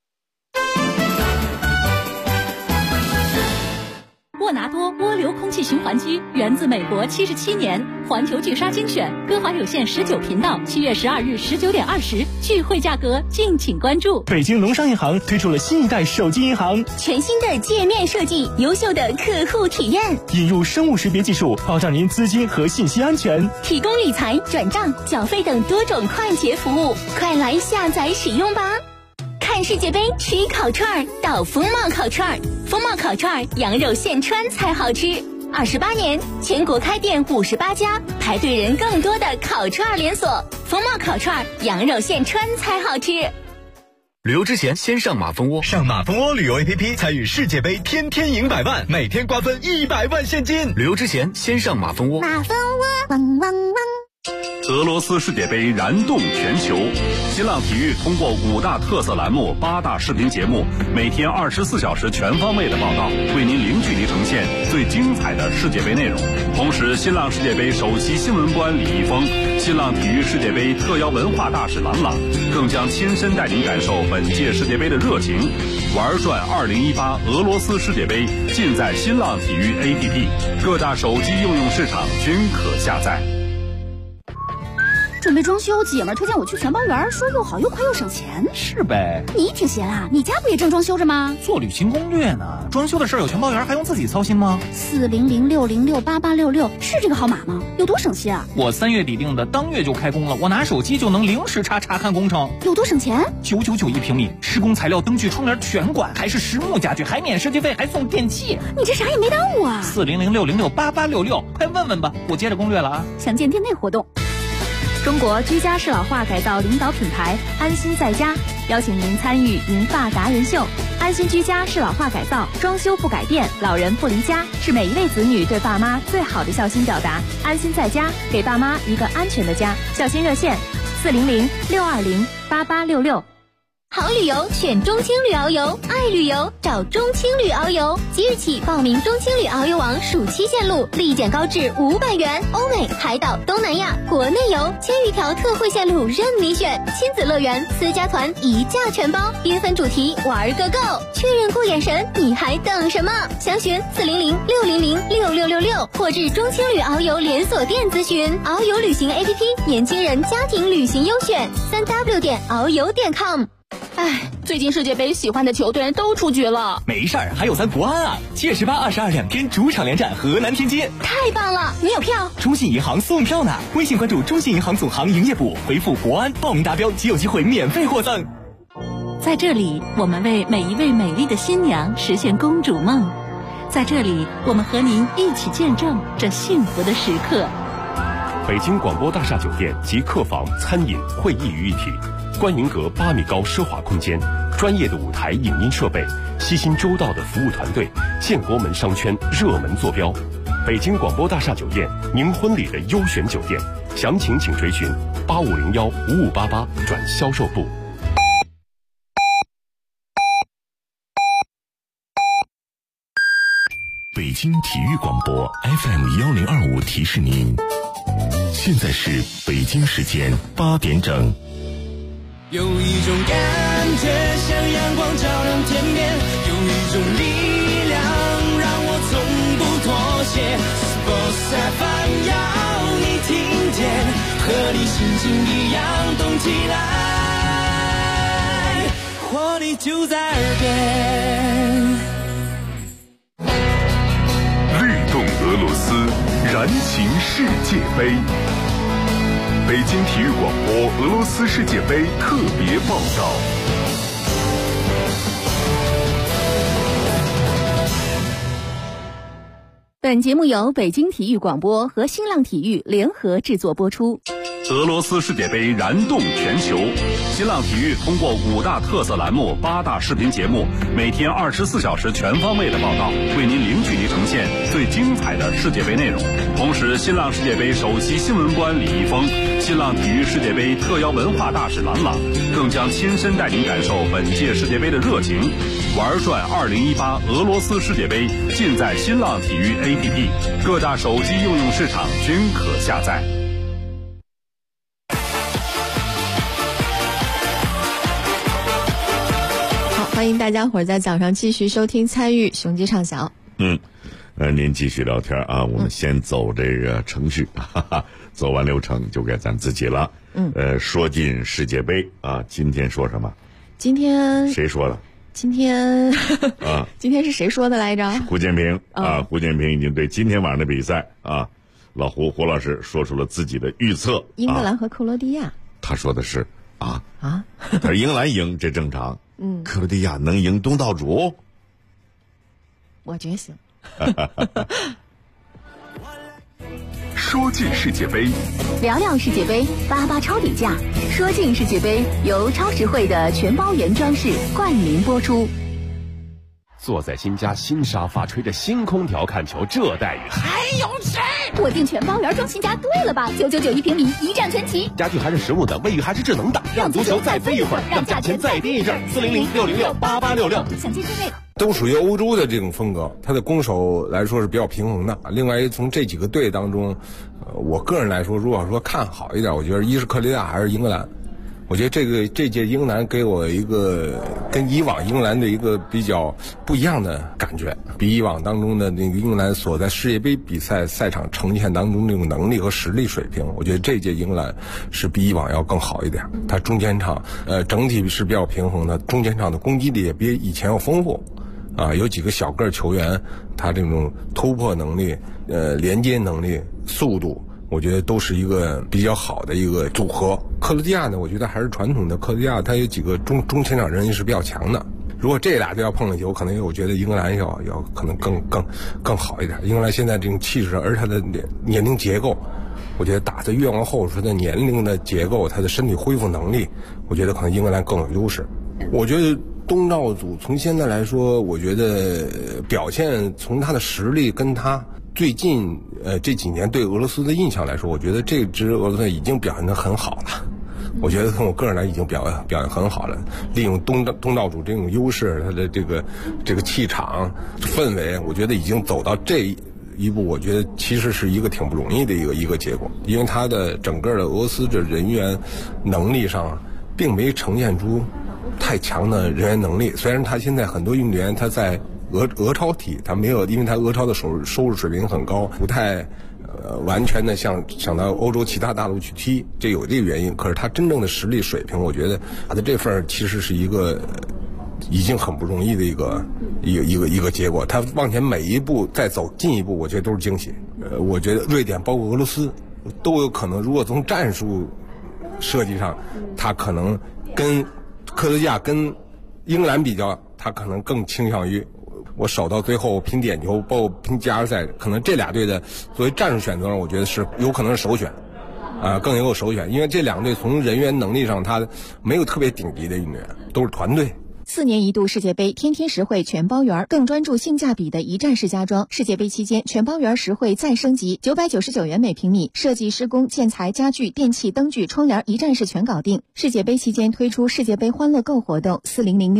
沃拿多涡流空气循环机源自美国77年，环球巨鲨精选，歌华有线19频道，7月12日19点20，聚会价格敬请关注。 北京农商银行推出了新一代手机银行， 全新的界面设计，优秀的客户体验， 引入生物识别技术，保障您资金和信息安全， 提供理财、转账、缴费等多种快捷服务，快来下载使用吧！看世界杯吃烤串到风貌烤串，风貌烤串羊肉现穿才好吃。28年，全国开店58家，排队人更多的烤串连锁。风貌烤串羊肉现穿才好吃。 旅游之前先上马蜂窝，上马蜂窝旅游 APP 参与世界杯，天天赢100万，每天瓜分100万现金。旅游之前先上马蜂窝。 马蜂窝，汪汪汪。 俄罗斯世界杯燃动全球，新浪体育通过5大特色栏目、8大视频节目，每天24小时全方位的报道，为您零距离呈现最精彩的世界杯内容。同时，新浪世界杯首席新闻官李易峰、新浪体育世界杯特邀文化大使郎朗，更将亲身带您感受本届世界杯的热情。玩转2018俄罗斯世界杯，尽在新浪体育 APP， 各大手机应用市场均可下载。 准备装修，姐们儿推荐我去全包园，说又好又快又省钱。 是呗， 你挺闲啊，你家不也正装修着吗？ 做旅行攻略呢，装修的事儿有全包园还用自己操心吗 ？40060688866是这个号码吗？有多省心啊？ 我3月底定的，当月就开工了，我拿手机就能零时差查看工程。 有多省钱 ？999一平米，施工材料、灯具、窗帘全管，还是实木家具，还免设计费，还送电器。 你这啥也没耽误啊 ！40060688866，快问问吧，我接着攻略了啊！ 详见店内活动。中国居家适老化改造领导品牌安心在家邀请您参与银发达人秀。安心居家适老化改造，装修不改变，老人不离家，是每一位子女对爸妈最好的孝心表达。安心在家，给爸妈一个安全的家。孝心热线40062088866。 好旅游选中青旅遨游，爱旅游找中青旅遨游。即日起报名中青旅遨游网暑期线路，立减高至500元。欧美、海岛、东南亚、国内游1000余条特惠线路任你选，亲子乐园、私家团一价全包，缤纷主题玩个够。确认过眼神，你还等什么？详询400606666或至中青旅遨游连锁店咨询。遨游旅行 APP， 年轻人家庭旅行优选，3w.遨游.com。 最近世界杯喜欢的球队都出局了。 没事儿，还有咱国安啊！7月18、222天主场连战河南天津。 太棒了，你有票？ 中信银行送票呢，微信关注中信银行总行营业部，回复国安报名达标即有机会免费获赠。 在这里，我们为每一位美丽的新娘实现公主梦。在这里，我们和您一起见证这幸福的时刻。 北京广播大厦酒店及客房、餐饮、会议于一体。 观云阁8米高奢华空间，专业的舞台影音设备，悉心周到的服务团队，建国门商圈热门坐标。北京广播大厦酒店，您婚礼的优选酒店，详情请垂询8501-5588转销售部。 北京体育广播 FM1025提示您，现在是北京时间8点整。 有一种感觉像阳光照亮天边，有一种力量让我从不妥协。Sports FM 要你听见，和你心情一样动起来，活力就在耳边。 律动俄罗斯，燃情世界杯。北京体育广播俄罗斯世界杯特别报道。 本节目由北京体育广播和新浪体育联合制作播出。 俄罗斯世界杯燃动全球，新浪体育通过5大特色栏目、8大视频节目，每天24小时全方位的报道，为您零距离呈现最精彩的世界杯内容。同时，新浪世界杯首席新闻官李易峰、新浪体育世界杯特邀文化大使郎朗，更将亲身带您感受本届世界杯的热情。玩转2018俄罗斯世界杯，尽在新浪体育 APP， 各大手机应用市场均可下载。 欢迎大家伙在早上继续收听参与雄鸡唱小。 您继续聊天啊，我们先走这个程序，走完流程就该咱自己了。说进世界杯啊，今天说什么？ 今天谁说的？ 今天啊， 今天是谁说的来着？ 胡建平啊，胡建平已经对今天晚上的比赛啊，老胡老师说出了自己的预测。 英格兰和克罗地亚， 他说的是他说英格兰赢这正常。克罗地亚能赢东道主？ 我觉得行。 说进世界杯， 聊聊世界杯，88超底价。说进世界杯由超实惠的全包圆装饰冠名播出。 坐在新家新沙发，吹着新空调看球，这待遇还有谁？ 我订全包圆装新家对了吧？991平米，一站全齐。 家具还是实木的，卫浴还是智能的，让足球再飞一会儿，让价钱再低一阵。400-606-8866， 想见这位。 都属于欧洲的这种风格，它的攻守来说是比较平衡的。另外，从这几个队当中，我个人来说，如果说看好一点，我觉得一是克罗地亚，还是英格兰。我觉得这届英格兰给我一个跟以往英格兰的一个比较不一样的感觉，比以往当中的那个英格兰所在世界杯比赛赛场呈现当中那种能力和实力水平，我觉得这届英格兰是比以往要更好一点。它中间场整体是比较平衡的，中间场的攻击力也比以前要丰富。有几个小个球员，他这种突破能力、连接能力、速度，我觉得都是一个比较好的一个组合。克罗地亚呢，我觉得还是传统的克罗地亚，它有几个中前场人是比较强的。如果这俩队要碰了球，可能我觉得英格兰要可能更好一点。英格兰现在这种气势，而它的年龄结构，我觉得打得越往后，它的年龄的结构，它的身体恢复能力，我觉得可能英格兰更有优势。我觉得东道主从现在来说，我觉得表现从他的实力跟他最近这几年对俄罗斯的印象来说，我觉得这支俄罗斯队已经表现得很好了。我觉得从我个人来已经表现很好了，利用东道主这种优势，他的这个气场氛围，我觉得已经走到这一步，我觉得其实是一个挺不容易的一个结果，因为他的整个的俄罗斯的人员能力上并没呈现出太强的人员能力。虽然他现在很多运动员他在俄超踢，他没有，因为他俄超的收入水平很高，不太完全的想到欧洲其他大陆去踢，这有这个原因。可是他真正的实力水平，我觉得他的这份其实是一个已经很不容易的一个结果。他往前每一步再走近一步，我觉得都是惊喜。我觉得瑞典包括俄罗斯都有可能，如果从战术设计上，他可能跟克罗地亚跟英格兰比较，他可能更倾向于我守到最后拼点球，包括拼加时赛，可能这俩队的作为战术选择，我觉得是有可能是首选。 更有首选，因为这两队从人员能力上，他没有特别顶级的运动员，都是团队。 4年一度世界杯，天天实惠全包圆，更专注性价比的一站式家装。世界杯期间，全包圆实惠再升级，999元每平米，设计、施工、建材、家具、电器、灯具、窗帘一站式全搞定。世界杯期间推出世界杯欢乐购活动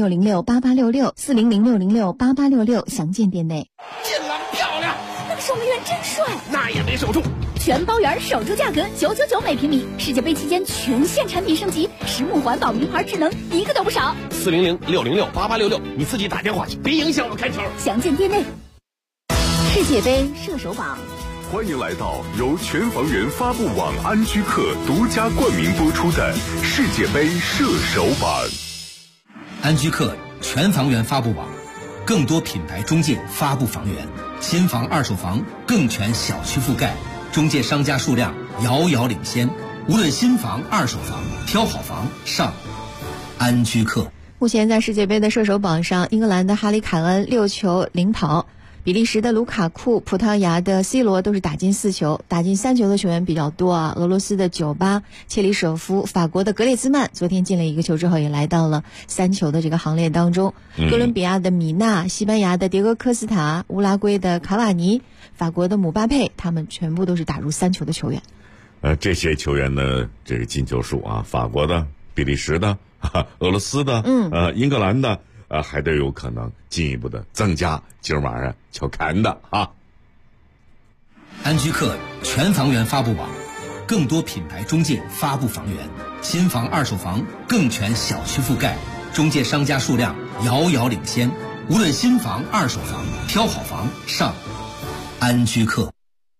，400-606-8866，400-606-8866，详见店内。 进了，漂亮！ 那个守门员真帅， 那也没守住。 全包圆守住价格999每平米，世界杯期间全线产品升级，实木环保名牌智能一个都不少。 400-606-8866，你自己打电话去，别影响我看球。 详见店内。世界杯射手榜， 欢迎来到由全房源发布网安居客独家冠名播出的世界杯射手榜。 安居客全房源发布网，更多品牌中介发布房源，新房、二手房更全小区覆盖。中介商家数量遥遥领先，无论新房、二手房，挑好房上安居客。 目前在世界杯的射手榜上，英格兰的哈里凯恩6球领跑，比利时的卢卡库、葡萄牙的 C 罗都是打进4球，打进3球的球员比较多啊。俄罗斯的酒吧、切里舍夫、法国的格列兹曼昨天进了1个球之后，也来到了3球的这个行列当中。哥伦比亚的米纳、西班牙的迭戈科斯塔、乌拉圭的卡瓦尼、法国的姆巴佩，他们全部都是打入3球的球员。 这些球员的这个进球数啊，法国的、比利时的、俄罗斯的、英格兰的。还都有可能进一步的增加，今儿晚上瞧看的啊！ 安居客全房源发布网，更多品牌中介发布房源，新房、二手房更全小区覆盖，中介商家数量遥遥领先，无论新房、二手房，挑好房上安居客。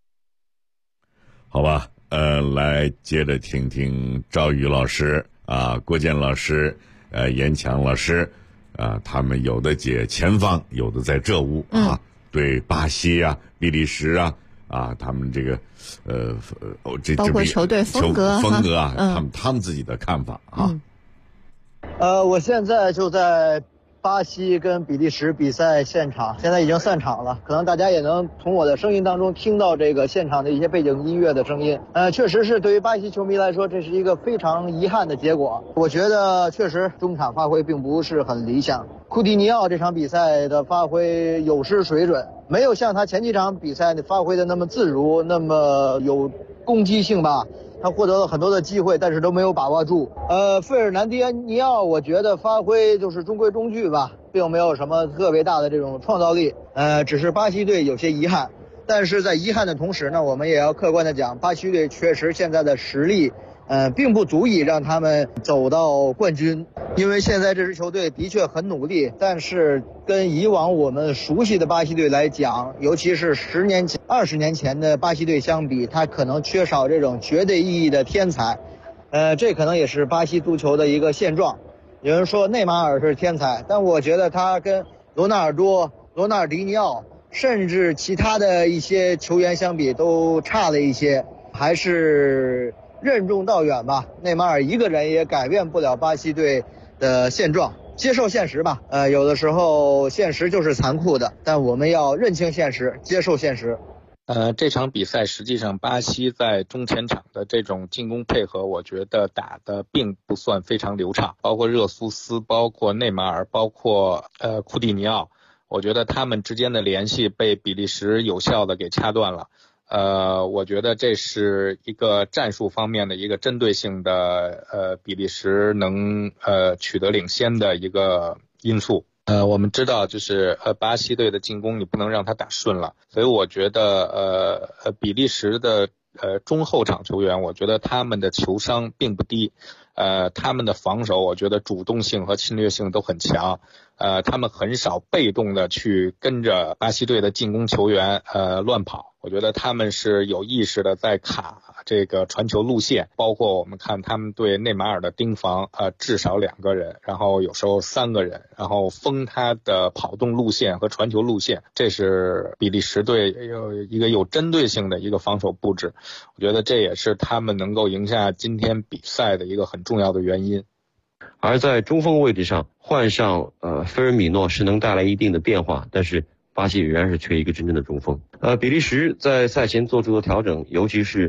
好吧，来接着听听赵宇老师啊、郭健老师、严强老师。他们有的解前方，有的在这屋啊，对巴西啊、比利时啊，他们这个包括球队风格啊，他们自己的看法啊。 我现在就在巴西跟比利时比赛现场，现在已经散场了，可能大家也能从我的声音当中听到这个现场的一些背景音乐的声音。确实是对于巴西球迷来说，这是一个非常遗憾的结果。我觉得确实中场发挥并不是很理想，库蒂尼奥这场比赛的发挥有失水准，没有像他前几场比赛发挥的那么自如，那么有攻击性吧。他获得了很多的机会，但是都没有把握住。费尔南迪尼奥，我觉得发挥就是中规中矩吧，并没有什么特别大的这种创造力。只是巴西队有些遗憾，但是在遗憾的同时呢，我们也要客观的讲，巴西队确实现在的实力，并不足以让他们走到冠军。因为现在这支球队的确很努力，但是跟以往我们熟悉的巴西队来讲，尤其是10年前、20年前的巴西队相比，他可能缺少这种绝对意义的天才。这可能也是巴西足球的一个现状。有人说内马尔是天才，但我觉得他跟罗纳尔多、罗纳尔迪尼奥，甚至其他的一些球员相比都差了一些，还是任重道远吧。内马尔一个人也改变不了巴西队的现状，接受现实吧。有的时候现实就是残酷的，但我们要认清现实，接受现实。 这场比赛实际上巴西在中前场的这种进攻配合，我觉得打得并不算非常流畅，包括热苏斯，包括内马尔，包括库蒂尼奥，我觉得他们之间的联系被比利时有效的给掐断了。我觉得这是一个战术方面的一个针对性的比利时能取得领先的一个因素。我们知道就是巴西队的进攻你不能让他打顺了，所以我觉得比利时的中后场球员，我觉得他们的球商并不低，他们的防守我觉得主动性和侵略性都很强，他们很少被动的去跟着巴西队的进攻球员乱跑，我觉得他们是有意识的在卡这个传球路线，包括我们看他们对内马尔的盯防，至少2个人，然后有时候3个人，然后封他的跑动路线和传球路线，这是比利时队一个有针对性的一个防守布置，我觉得这也是他们能够赢下今天比赛的一个很重要的原因。 而在中锋位置上换上菲尔米诺是能带来一定的变化，但是巴西仍然是缺一个真正的中锋。比利时在赛前做出的调整，尤其是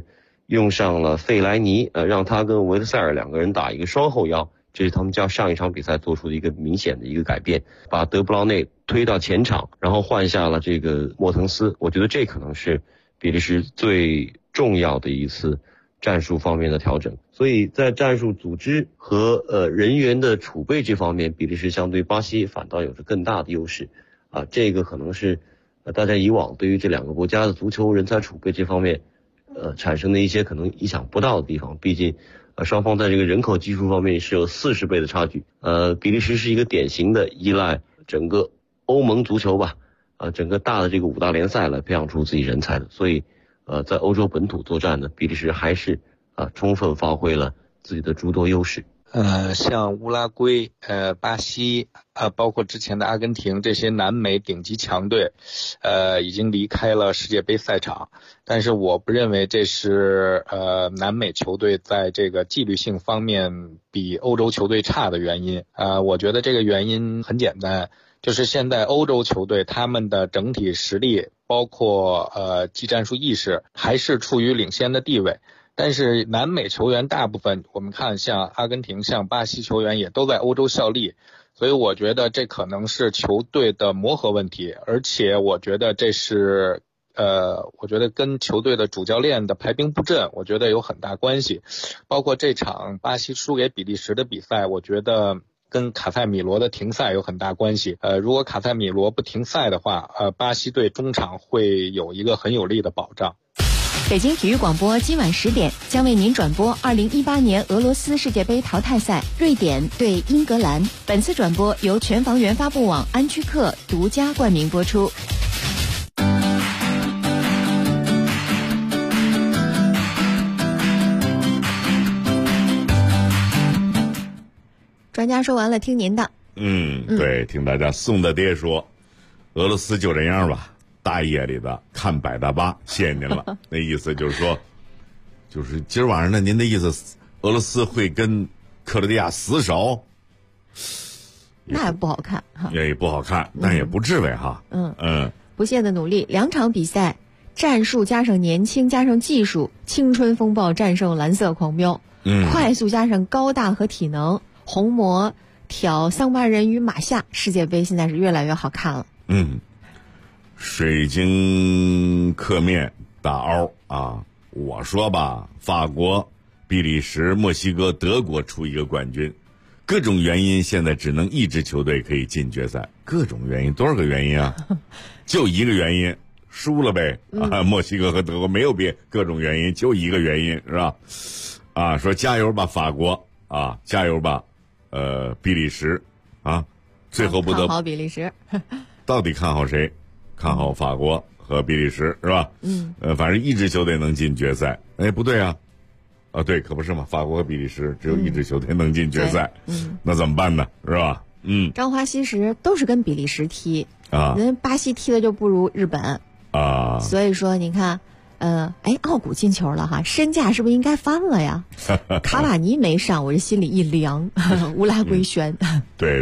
用上了费莱尼，让他跟维特塞尔两个人打一个双后腰，这是他们较上一场比赛做出的一个明显的一个改变，把德布劳内推到前场，然后换下了这个莫滕斯。我觉得这可能是比利时最重要的一次战术方面的调整。所以在战术组织和人员的储备这方面，比利时相对巴西反倒有着更大的优势啊。这个可能是大家以往对于这两个国家的足球人才储备这方面产生的一些可能意想不到的地方。毕竟双方在这个人口基数方面是有40倍的差距。比利时是一个典型的依赖整个欧盟足球吧，整个大的这个5大联赛来培养出自己人才的。所以在欧洲本土作战呢，比利时还是充分发挥了自己的诸多优势。 像乌拉圭、巴西包括之前的阿根廷这些南美顶级强队，已经离开了世界杯赛场。但是我不认为这是南美球队在这个纪律性方面比欧洲球队差的原因。我觉得这个原因很简单，就是现在欧洲球队他们的整体实力，包括技战术意识，还是处于领先的地位。但是南美球员大部分我们看像阿根廷像巴西球员也都在欧洲效力，所以我觉得这可能是球队的磨合问题，而且我觉得这是我觉得跟球队的主教练的排兵布阵我觉得有很大关系。包括这场巴西输给比利时的比赛，我觉得跟卡塞米罗的停赛有很大关系。如果卡塞米罗不停赛的话，巴西队中场会有一个很有力的保障。 北京体育广播今晚10点将为您转播2018年俄罗斯世界杯淘汰赛瑞典对英格兰。本次转播由全房源发布网安居客独家冠名播出。专家说完了，听您的。 对，听大家宋大爹说，俄罗斯就这样吧。大夜里的看百大巴，谢谢您了。那意思就是说，就是今儿晚上呢，您的意思，俄罗斯会跟克罗地亚死守？ 那也不好看哈， 也不好看，但也不至于哈。 不懈的努力，2场比赛，战术加上年轻加上技术，青春风暴战胜蓝色狂飙。快速加上高大和体能，红魔挑桑巴人于马下，世界杯现在是越来越好看了。 水晶刻面打凹啊！我说吧，法国、比利时、墨西哥、德国出一个冠军，各种原因现在只能一支球队可以进决赛。各种原因，多少个原因啊？就一个原因，输了呗啊！墨西哥和德国没有别各种原因，就一个原因是吧？说加油吧法国啊，加油吧比利时啊！最后不得看好比利时， 到底看好谁？看好法国和比利时是吧？反正一支球队能进决赛。不对啊，对，可不是嘛，法国和比利时只有一支球队能进决赛。那怎么办呢？是吧？ 张华西实都是跟比利时踢人巴西踢的就不如日本所以说你看，奥古进球了哈，身价是不是应该翻了呀？卡瓦尼没上，我这心里一凉。乌拉圭轩， 对，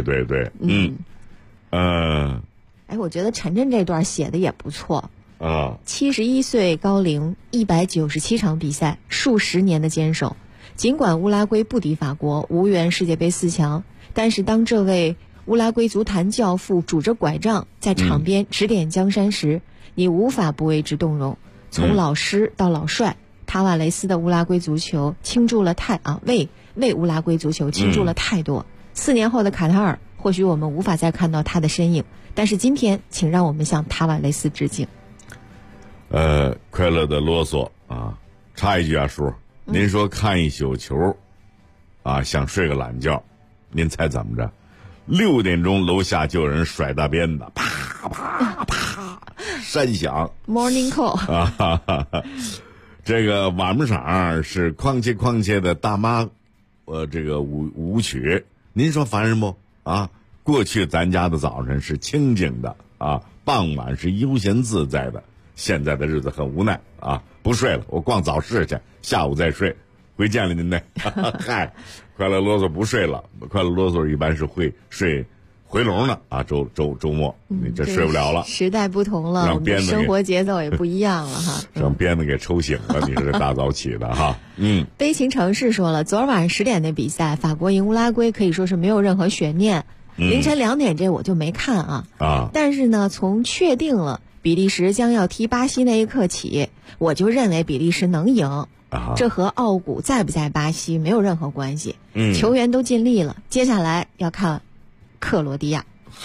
我觉得陈震这段写的也不错71岁高龄，197场比赛，数十年的坚守。尽管乌拉圭不敌法国，无缘世界杯4强，但是当这位乌拉圭足坛教父拄着拐杖在场边指点江山时，你无法不为之动容。从老师到老帅，塔瓦雷斯的乌拉圭足球倾注了为乌拉圭足球倾注了太多。4年后的卡塔尔，或许我们无法再看到他的身影，但是今天，请让我们向塔瓦雷斯致敬。 快乐的啰嗦啊！插一句啊，叔，您说看一宿球，想睡个懒觉，您猜怎么着？6点钟楼下就有人甩大鞭子，啪啪啪，山响。 Morning call 这个晚不场是哐切哐切的大妈，这个舞曲，您说烦人不啊？过去咱家的早晨是清静的傍晚是悠闲自在的，现在的日子很无奈不睡了，我逛早市去，下午再睡。回见了您呢。嗨，快乐啰嗦不睡了，快乐啰嗦一般是会睡回笼了啊！周末你这睡不了了。 时代不同了，我们的生活节奏也不一样了哈。 让鞭子给抽醒了，你是大早起的哈。 悲情城市说了，昨儿晚上10点的比赛，法国赢乌拉圭可以说是没有任何悬念。凌晨2点这我就没看啊。但是呢，从确定了比利时将要踢巴西那一刻起，我就认为比利时能赢。这和奥古在不在巴西没有任何关系。球员都尽力了，接下来要看克罗地亚。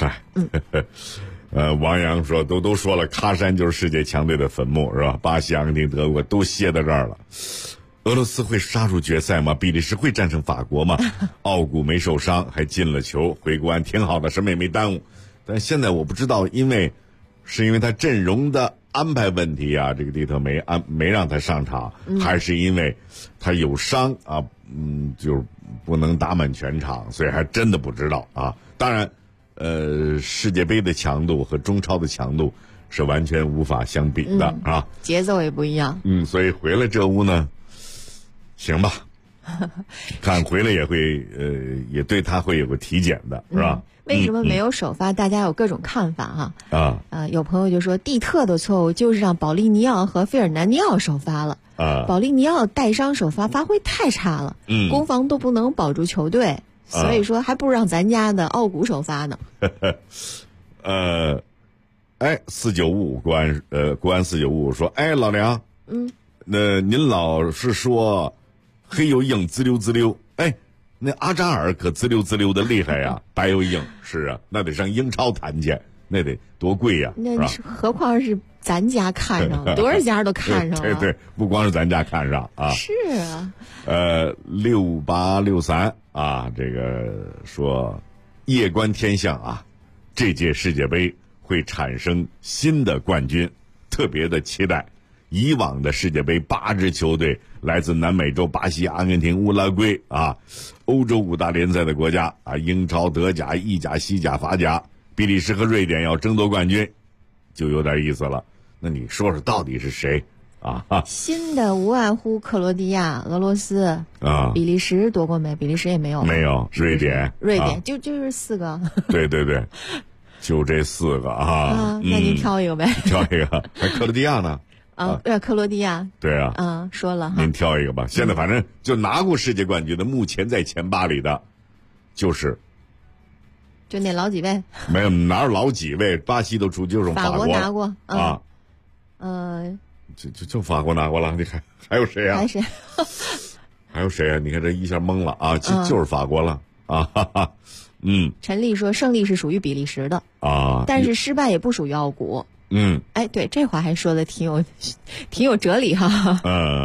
王阳说都说了，喀山就是世界强队的坟墓，是吧？巴西、阿根廷、德国都歇到这儿了。俄罗斯会杀入决赛吗？比利时会战胜法国吗？奥古没受伤，还进了球，回国安挺好的，什么也没耽误。但现在我不知道，因为他阵容的安排问题啊，这个蒂特没让他上场，还是因为他有伤啊？就是不能打满全场，所以还真的不知道啊。当然，世界杯的强度和中超的强度是完全无法相比的啊， 节奏也不一样。 所以回来这屋呢，行吧，看回来也会也对他会有个体检的，是吧？ 为什么没有首发？大家有各种看法哈。有朋友就说蒂特的错误就是让保利尼奥和费尔南尼奥首发了。保利尼奥带伤首发发挥太差了，攻防都不能保住球队，所以说还不如让咱家的奥古首发呢。 4955国安4955说，老梁，那您老是说黑又硬，滋溜滋溜，那阿扎尔可滋溜滋溜的厉害呀，白又硬，是啊，那得上英超谈去，那得多贵呀， 那何况是咱家看上了，多少家都看上了。 对，不光是咱家看上啊。 是啊。 6863啊，这个说夜观天象啊，这届世界杯会产生新的冠军，特别的期待。以往的世界杯8支球队来自南美洲巴西、阿根廷、乌拉圭啊，欧洲5大联赛的国家啊，英超、德甲、意甲、西甲、法甲，比利时和瑞典要争夺冠军，就有点意思了。那你说说到底是谁啊？ 新的无外乎克罗地亚、俄罗斯啊，比利时夺过没？比利时也没有， 没有。瑞典就是4个。 对，就这4个啊。 那您挑一个呗。 挑一个。还克罗地亚呢？ 克罗地亚。 对啊。 说了哈。 您挑一个吧。现在反正就拿过世界冠军的，目前在前8里的，就那老几位。 没有，哪有老几位？巴西都出，就是法国拿过啊。 就法国拿过了，你还有谁啊？还有谁啊？你看这一下懵了啊！就是法国了啊！ 陈丽说胜利是属于比利时的啊，但是失败也不属于奥古。对，这话还说的挺有哲理哈。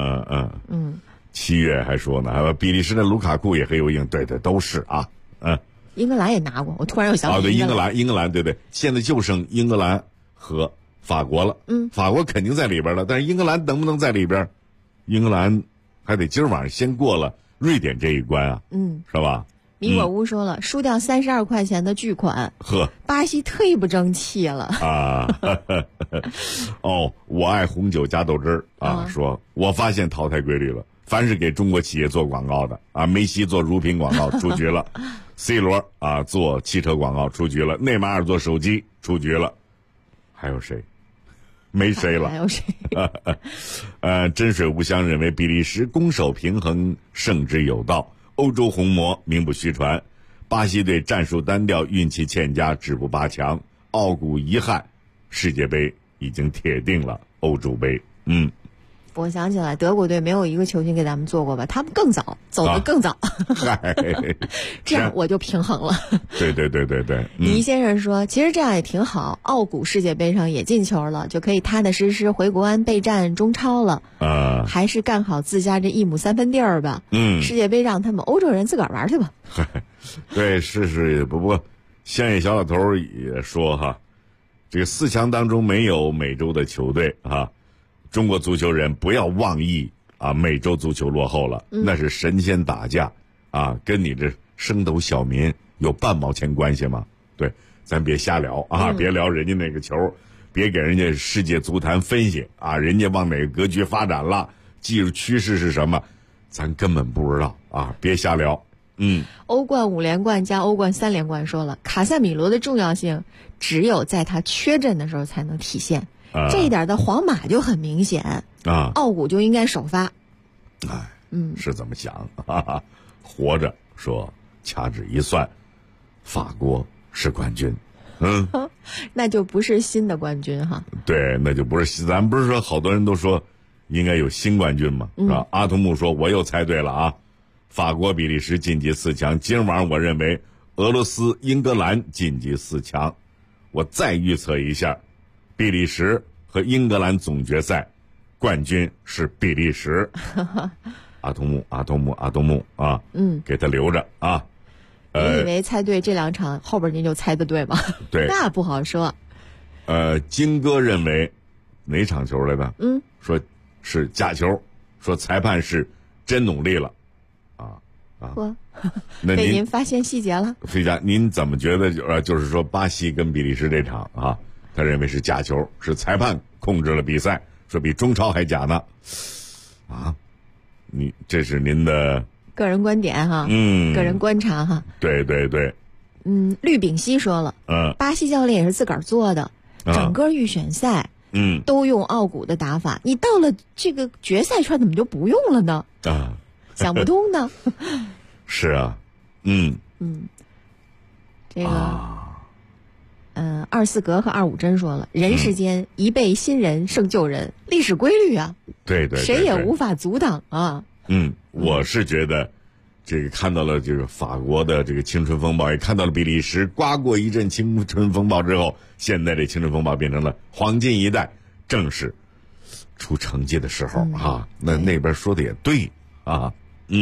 7月还说呢，比利时的卢卡库也很有硬，对，都是啊。 英格兰也拿过，我突然又想起对，英格兰对，现在就剩英格兰和法国了。法国肯定在里边了，但是英格兰能不能在里边？英格兰还得今儿晚上先过了瑞典这一关啊，是吧？ 米果屋说了，输掉32块钱的巨款，巴西忒不争气了啊！我爱红酒加豆汁儿啊，说我发现淘汰规律了，凡是给中国企业做广告的啊，梅西做乳品广告出局了，C 罗啊做汽车广告出局了，内马尔做手机出局了，还有谁？没谁了。 还有谁？ 真水无香认为比利时攻守平衡，胜之有道。欧洲红魔名不虚传，巴西队战术单调，运气欠佳，止步8强。奥古遗憾，世界杯已经铁定了欧洲杯。 我想起来，德国队没有一个球星给咱们做过吧？他们更早，走得更早。这样我就平衡了。 对。 倪先生说，其实这样也挺好，奥古世界杯上也进球了，就可以踏踏实实回国安备战中超了。还是干好自家这1亩3分地儿吧。世界杯让他们欧洲人自个儿玩去吧。 对，是。不过，乡野小老头也说哈，这个4强当中没有美洲的球队啊。中国足球人不要妄议啊，美洲足球落后了，那是神仙打架啊，跟你这升斗小民有半毛钱关系吗？对，咱别瞎聊啊，别聊人家那个球，别给人家世界足坛分析啊，人家往哪个格局发展了，技术趋势是什么，咱根本不知道啊，别瞎聊。 欧冠5连冠加欧冠3连冠，说了卡塞米罗的重要性只有在他缺阵的时候才能体现。这一点的皇马就很明显啊， 奥古就应该首发。 是这么想，活着说掐指一算，法国是冠军。 那就不是新的冠军哈。 对，那就不是，咱不是说好多人都说应该有新冠军吗？是吧？阿童木说我又猜对了啊，法国、比利时晋级4强。今晚我认为俄罗斯、英格兰晋级4强。我再预测一下，比利时和英格兰总决赛冠军是比利时。阿童木啊，给他留着啊。 你以为猜对这2场后边您就猜得对吗？ 对， 那不好说。 金哥认为哪场球来的？说是假球，说裁判是真努力了，那被您发现细节了。 飞侠，您怎么觉得？就是说巴西跟比利时这场啊，他认为是假球，是裁判控制了比赛，说比中超还假呢。你这是您的个人观点哈，个人观察哈。 对对对。 绿丙烯说了，巴西教练也是自个儿做的，整个预选赛，都用奥古的打法，你到了这个决赛圈怎么就不用了呢？想不通呢。 是啊， 这个，24格和25针说了，人世间一辈新人胜旧人，历史规律啊， 对， 谁也无法阻挡啊。 我是觉得，这个看到了这个法国的这个青春风暴，也看到了比利时刮过一阵青春风暴之后，现在这青春风暴变成了黄金一代，正是出成绩的时候啊。那边说的也对啊。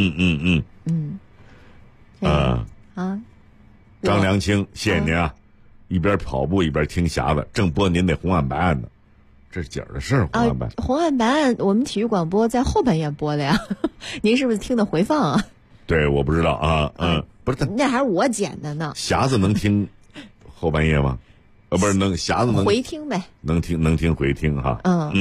张良清，谢谢您啊！一边跑步一边听匣子，正播您那红案白案呢。这是几儿的事儿？ 红案白案，我们体育广播在后半夜播的呀。您是不是听的回放啊？ 对，我不知道啊。不是， 那还是我剪的呢。 匣子能听后半夜吗？不是，匣子能回听呗？ 能听回听哈。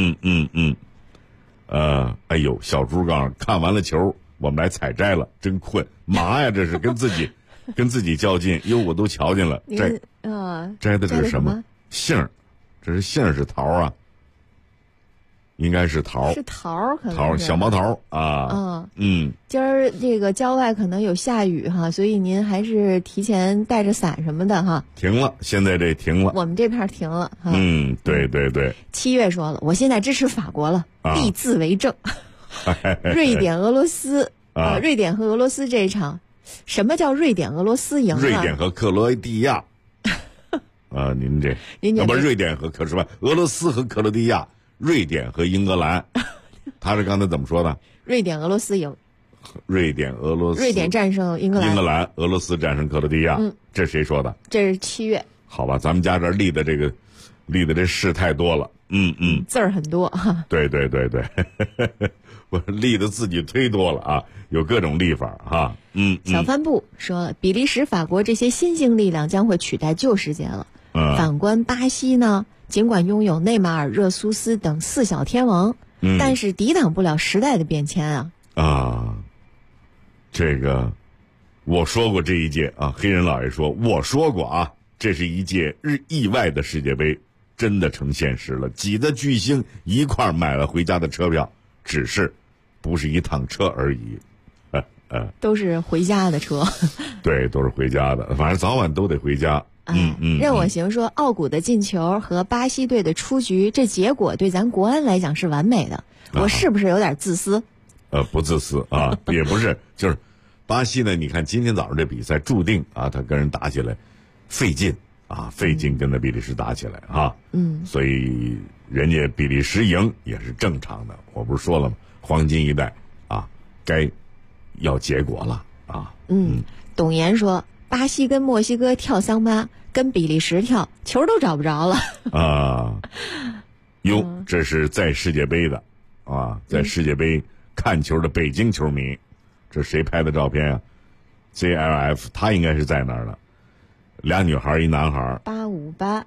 哎呦，小猪告诉看完了球，我们来采摘了，真困，嘛呀，这是跟自己较劲。哟，我都瞧见了，摘的这是什么杏？这是杏是桃啊？应该是桃， 是桃，可能桃，小毛桃啊。 今儿这个郊外可能有下雨哈，所以您还是提前带着伞什么的哈。 停了，现在这停了， 我们这片停了哈。 对对对。 7月说了，我现在支持法国了，立字为证。瑞典、俄罗斯瑞典和俄罗斯这一场，什么叫瑞典、俄罗斯赢？ 瑞典和克罗地亚。您不是瑞典和俄罗斯和克罗地亚。瑞典和英格兰，他是刚才怎么说的？ 瑞典、俄罗斯赢。 瑞典、俄罗斯。 瑞典战胜英格兰。 英格兰、俄罗斯战胜克罗地亚。这谁说的？ 这是7月。 好吧，咱们家这立的这事太多了。 字儿很多哈。 对对对对，我立的自己忒多了啊，有各种立法哈。 小帆布说，比利时、法国这些新兴力量将会取代旧世界了。反观巴西呢？尽管拥有内马尔、热苏斯等4小天王，但是抵挡不了时代的变迁啊！ 这个我说过这一届啊，黑人老爷说我说过啊，这是一届意外的世界杯，真的成现实了。几个巨星一块买了回家的车票，只是不是一趟车而已， 都是回家的车。 对，都是回家的，反正早晚都得回家。 任我行说，奥古的进球和巴西队的出局，这结果对咱国安来讲是完美的。我是不是有点自私？ 不自私啊，也不是，就是巴西呢，你看今天早上这比赛注定啊，他跟人打起来费劲跟那比利时打起来啊。所以人家比利时赢也是正常的。我不是说了吗？黄金一代啊，该要结果了啊。 董岩说，巴西跟墨西哥跳桑巴，跟比利时跳，球都找不着了啊！这是在世界杯的啊，在世界杯看球的北京球迷，这谁拍的照片啊 ？ZLF 他应该是在那儿的，俩女孩一男孩。 858，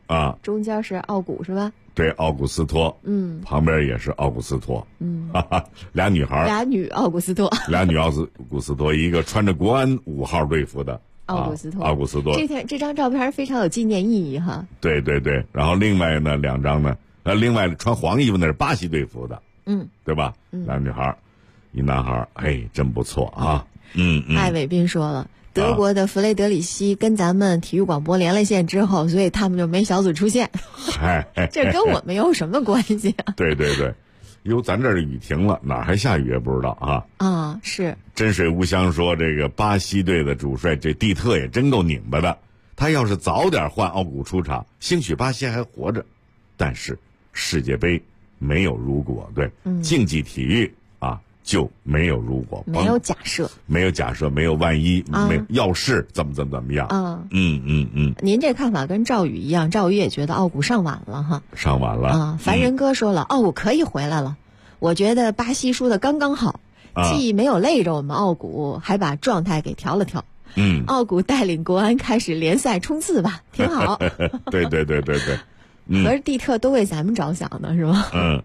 啊， 中间是奥古是吧？ 对，奥古斯托，旁边也是奥古斯托，哈哈，俩女孩， 俩女奥古斯托， 俩女奥古斯托，一个穿着国安5号队服的奥古斯托， 奥古斯托， 这张照片非常有纪念意义哈。 对对对，然后另外呢2张呢，另外穿黄衣服那是巴西队服的，对吧？俩女孩，一男孩，哎，真不错啊。 艾伟斌说了。德国的弗雷德里希跟咱们体育广播连了线之后，所以他们就没小组出现。这跟我们有什么关系啊？ 对对对，哟，咱这儿雨停了，哪儿还下雨也不知道啊。 啊，是。 真水无香说，这个巴西队的主帅这蒂特也真够拧巴的。他要是早点换奥古出场，兴许巴西还活着。但是世界杯没有如果，对，竞技体育啊。就没有如果， 没有假设， 没有假设，没有万一，没有要是怎么样啊？您这看法跟赵宇一样，赵宇也觉得奥古上晚了哈， 上晚了啊。凡人哥说了，奥古可以回来了，我觉得巴西输的刚刚好，既没有累着我们奥古，还把状态给调了调。奥古带领国安开始联赛冲刺吧，挺好。 对对对对对， 可是蒂特都为咱们着想的是吗？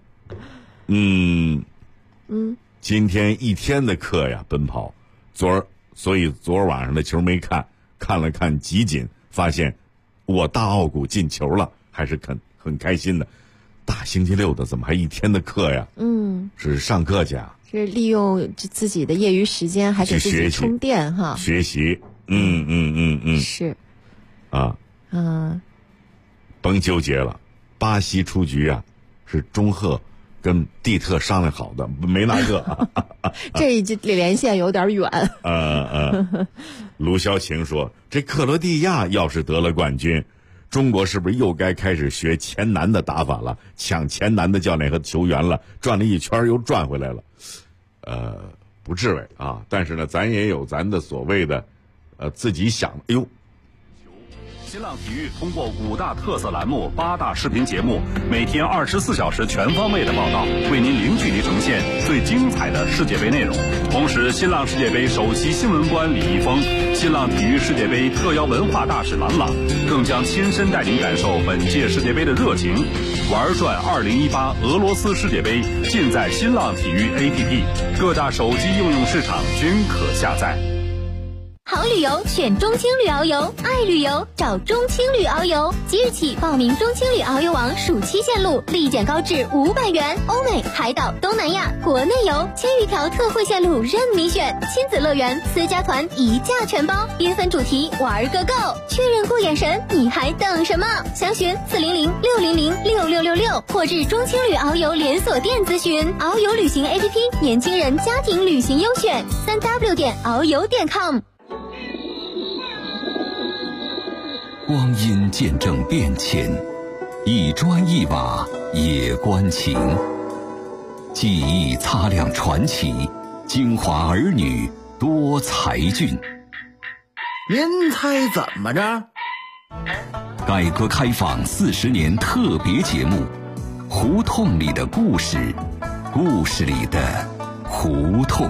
今天一天的课呀，奔跑，所以昨儿晚上的球没看了看集锦，发现我大奥古进球了，还是很开心的。大星期六的怎么还一天的课呀？是上课去啊？ 是利用自己的业余时间，还给自己充电哈？ 学习， 是， 甭纠结了，巴西出局啊，是中赫。跟蒂特商量好的，没那个。 这连线有点远。 卢潇晴说：“这克罗地亚要是得了冠军，中国是不是又该开始学前南的打法了？抢前南的教练和球员了？转了一圈又转回来了。”不至于啊，但是呢，咱也有咱的所谓的，自己想。哎呦。 新浪体育通过5大特色栏目、8大视频节目，每天24小时全方位的报道，为您零距离呈现最精彩的世界杯内容。同时，新浪世界杯首席新闻官李易峰、新浪体育世界杯特邀文化大使郎朗，更将亲身带您感受本届世界杯的热情。玩转2018俄罗斯世界杯，尽在新浪体育 APP， 各大手机应用市场均可下载。 好旅游选中青旅遨游，爱旅游找中青旅遨游。即日起报名中青旅遨游网暑期线路，立减高至500元。欧美、海岛、东南亚、国内游1000余条特惠线路任你选，亲子乐园、私家团一价全包，缤纷主题玩个够。确认过眼神，你还等什么？详询400-600-6666或至中青旅遨游连锁店咨询。遨游旅行 APP， 年轻人家庭旅行优选，3w.遨游.com。 光阴见证变迁，一砖一瓦也关情。记忆擦亮传奇，京华儿女多才俊。 您猜怎么着？ 改革开放40年特别节目，胡同里的故事，故事里的胡同。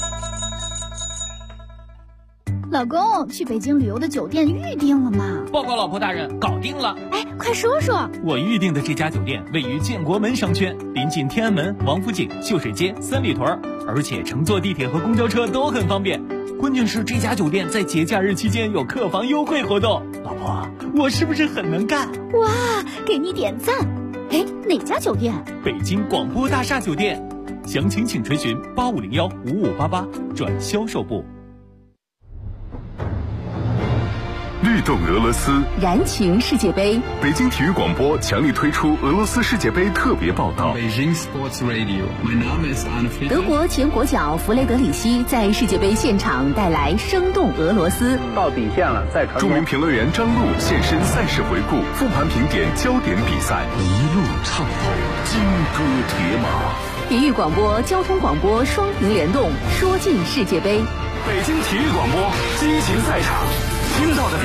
老公，去北京旅游的酒店预定了吗？ 报告老婆大人，搞定了。 哎，快说说。 我预定的这家酒店位于建国门商圈，临近天安门、王府井、秀水街、三里屯，而且乘坐地铁和公交车都很方便。关键是这家酒店在节假日期间有客房优惠活动。老婆，我是不是很能干？ 哇，给你点赞。哎，哪家酒店？ 北京广播大厦酒店。详情请垂询8501-5588转销售部。 律动俄罗斯， 燃情世界杯。 北京体育广播强力推出俄罗斯世界杯特别报道。 德国前国脚弗雷德里希在世界杯现场带来生动俄罗斯。 到底线了，再传。 著名评论员张璐现身赛事回顾，复盘评点焦点比赛，一路畅跑，金戈铁马。 体育广播、交通广播双屏联动，说尽世界杯。 北京体育广播激情赛场，听到的。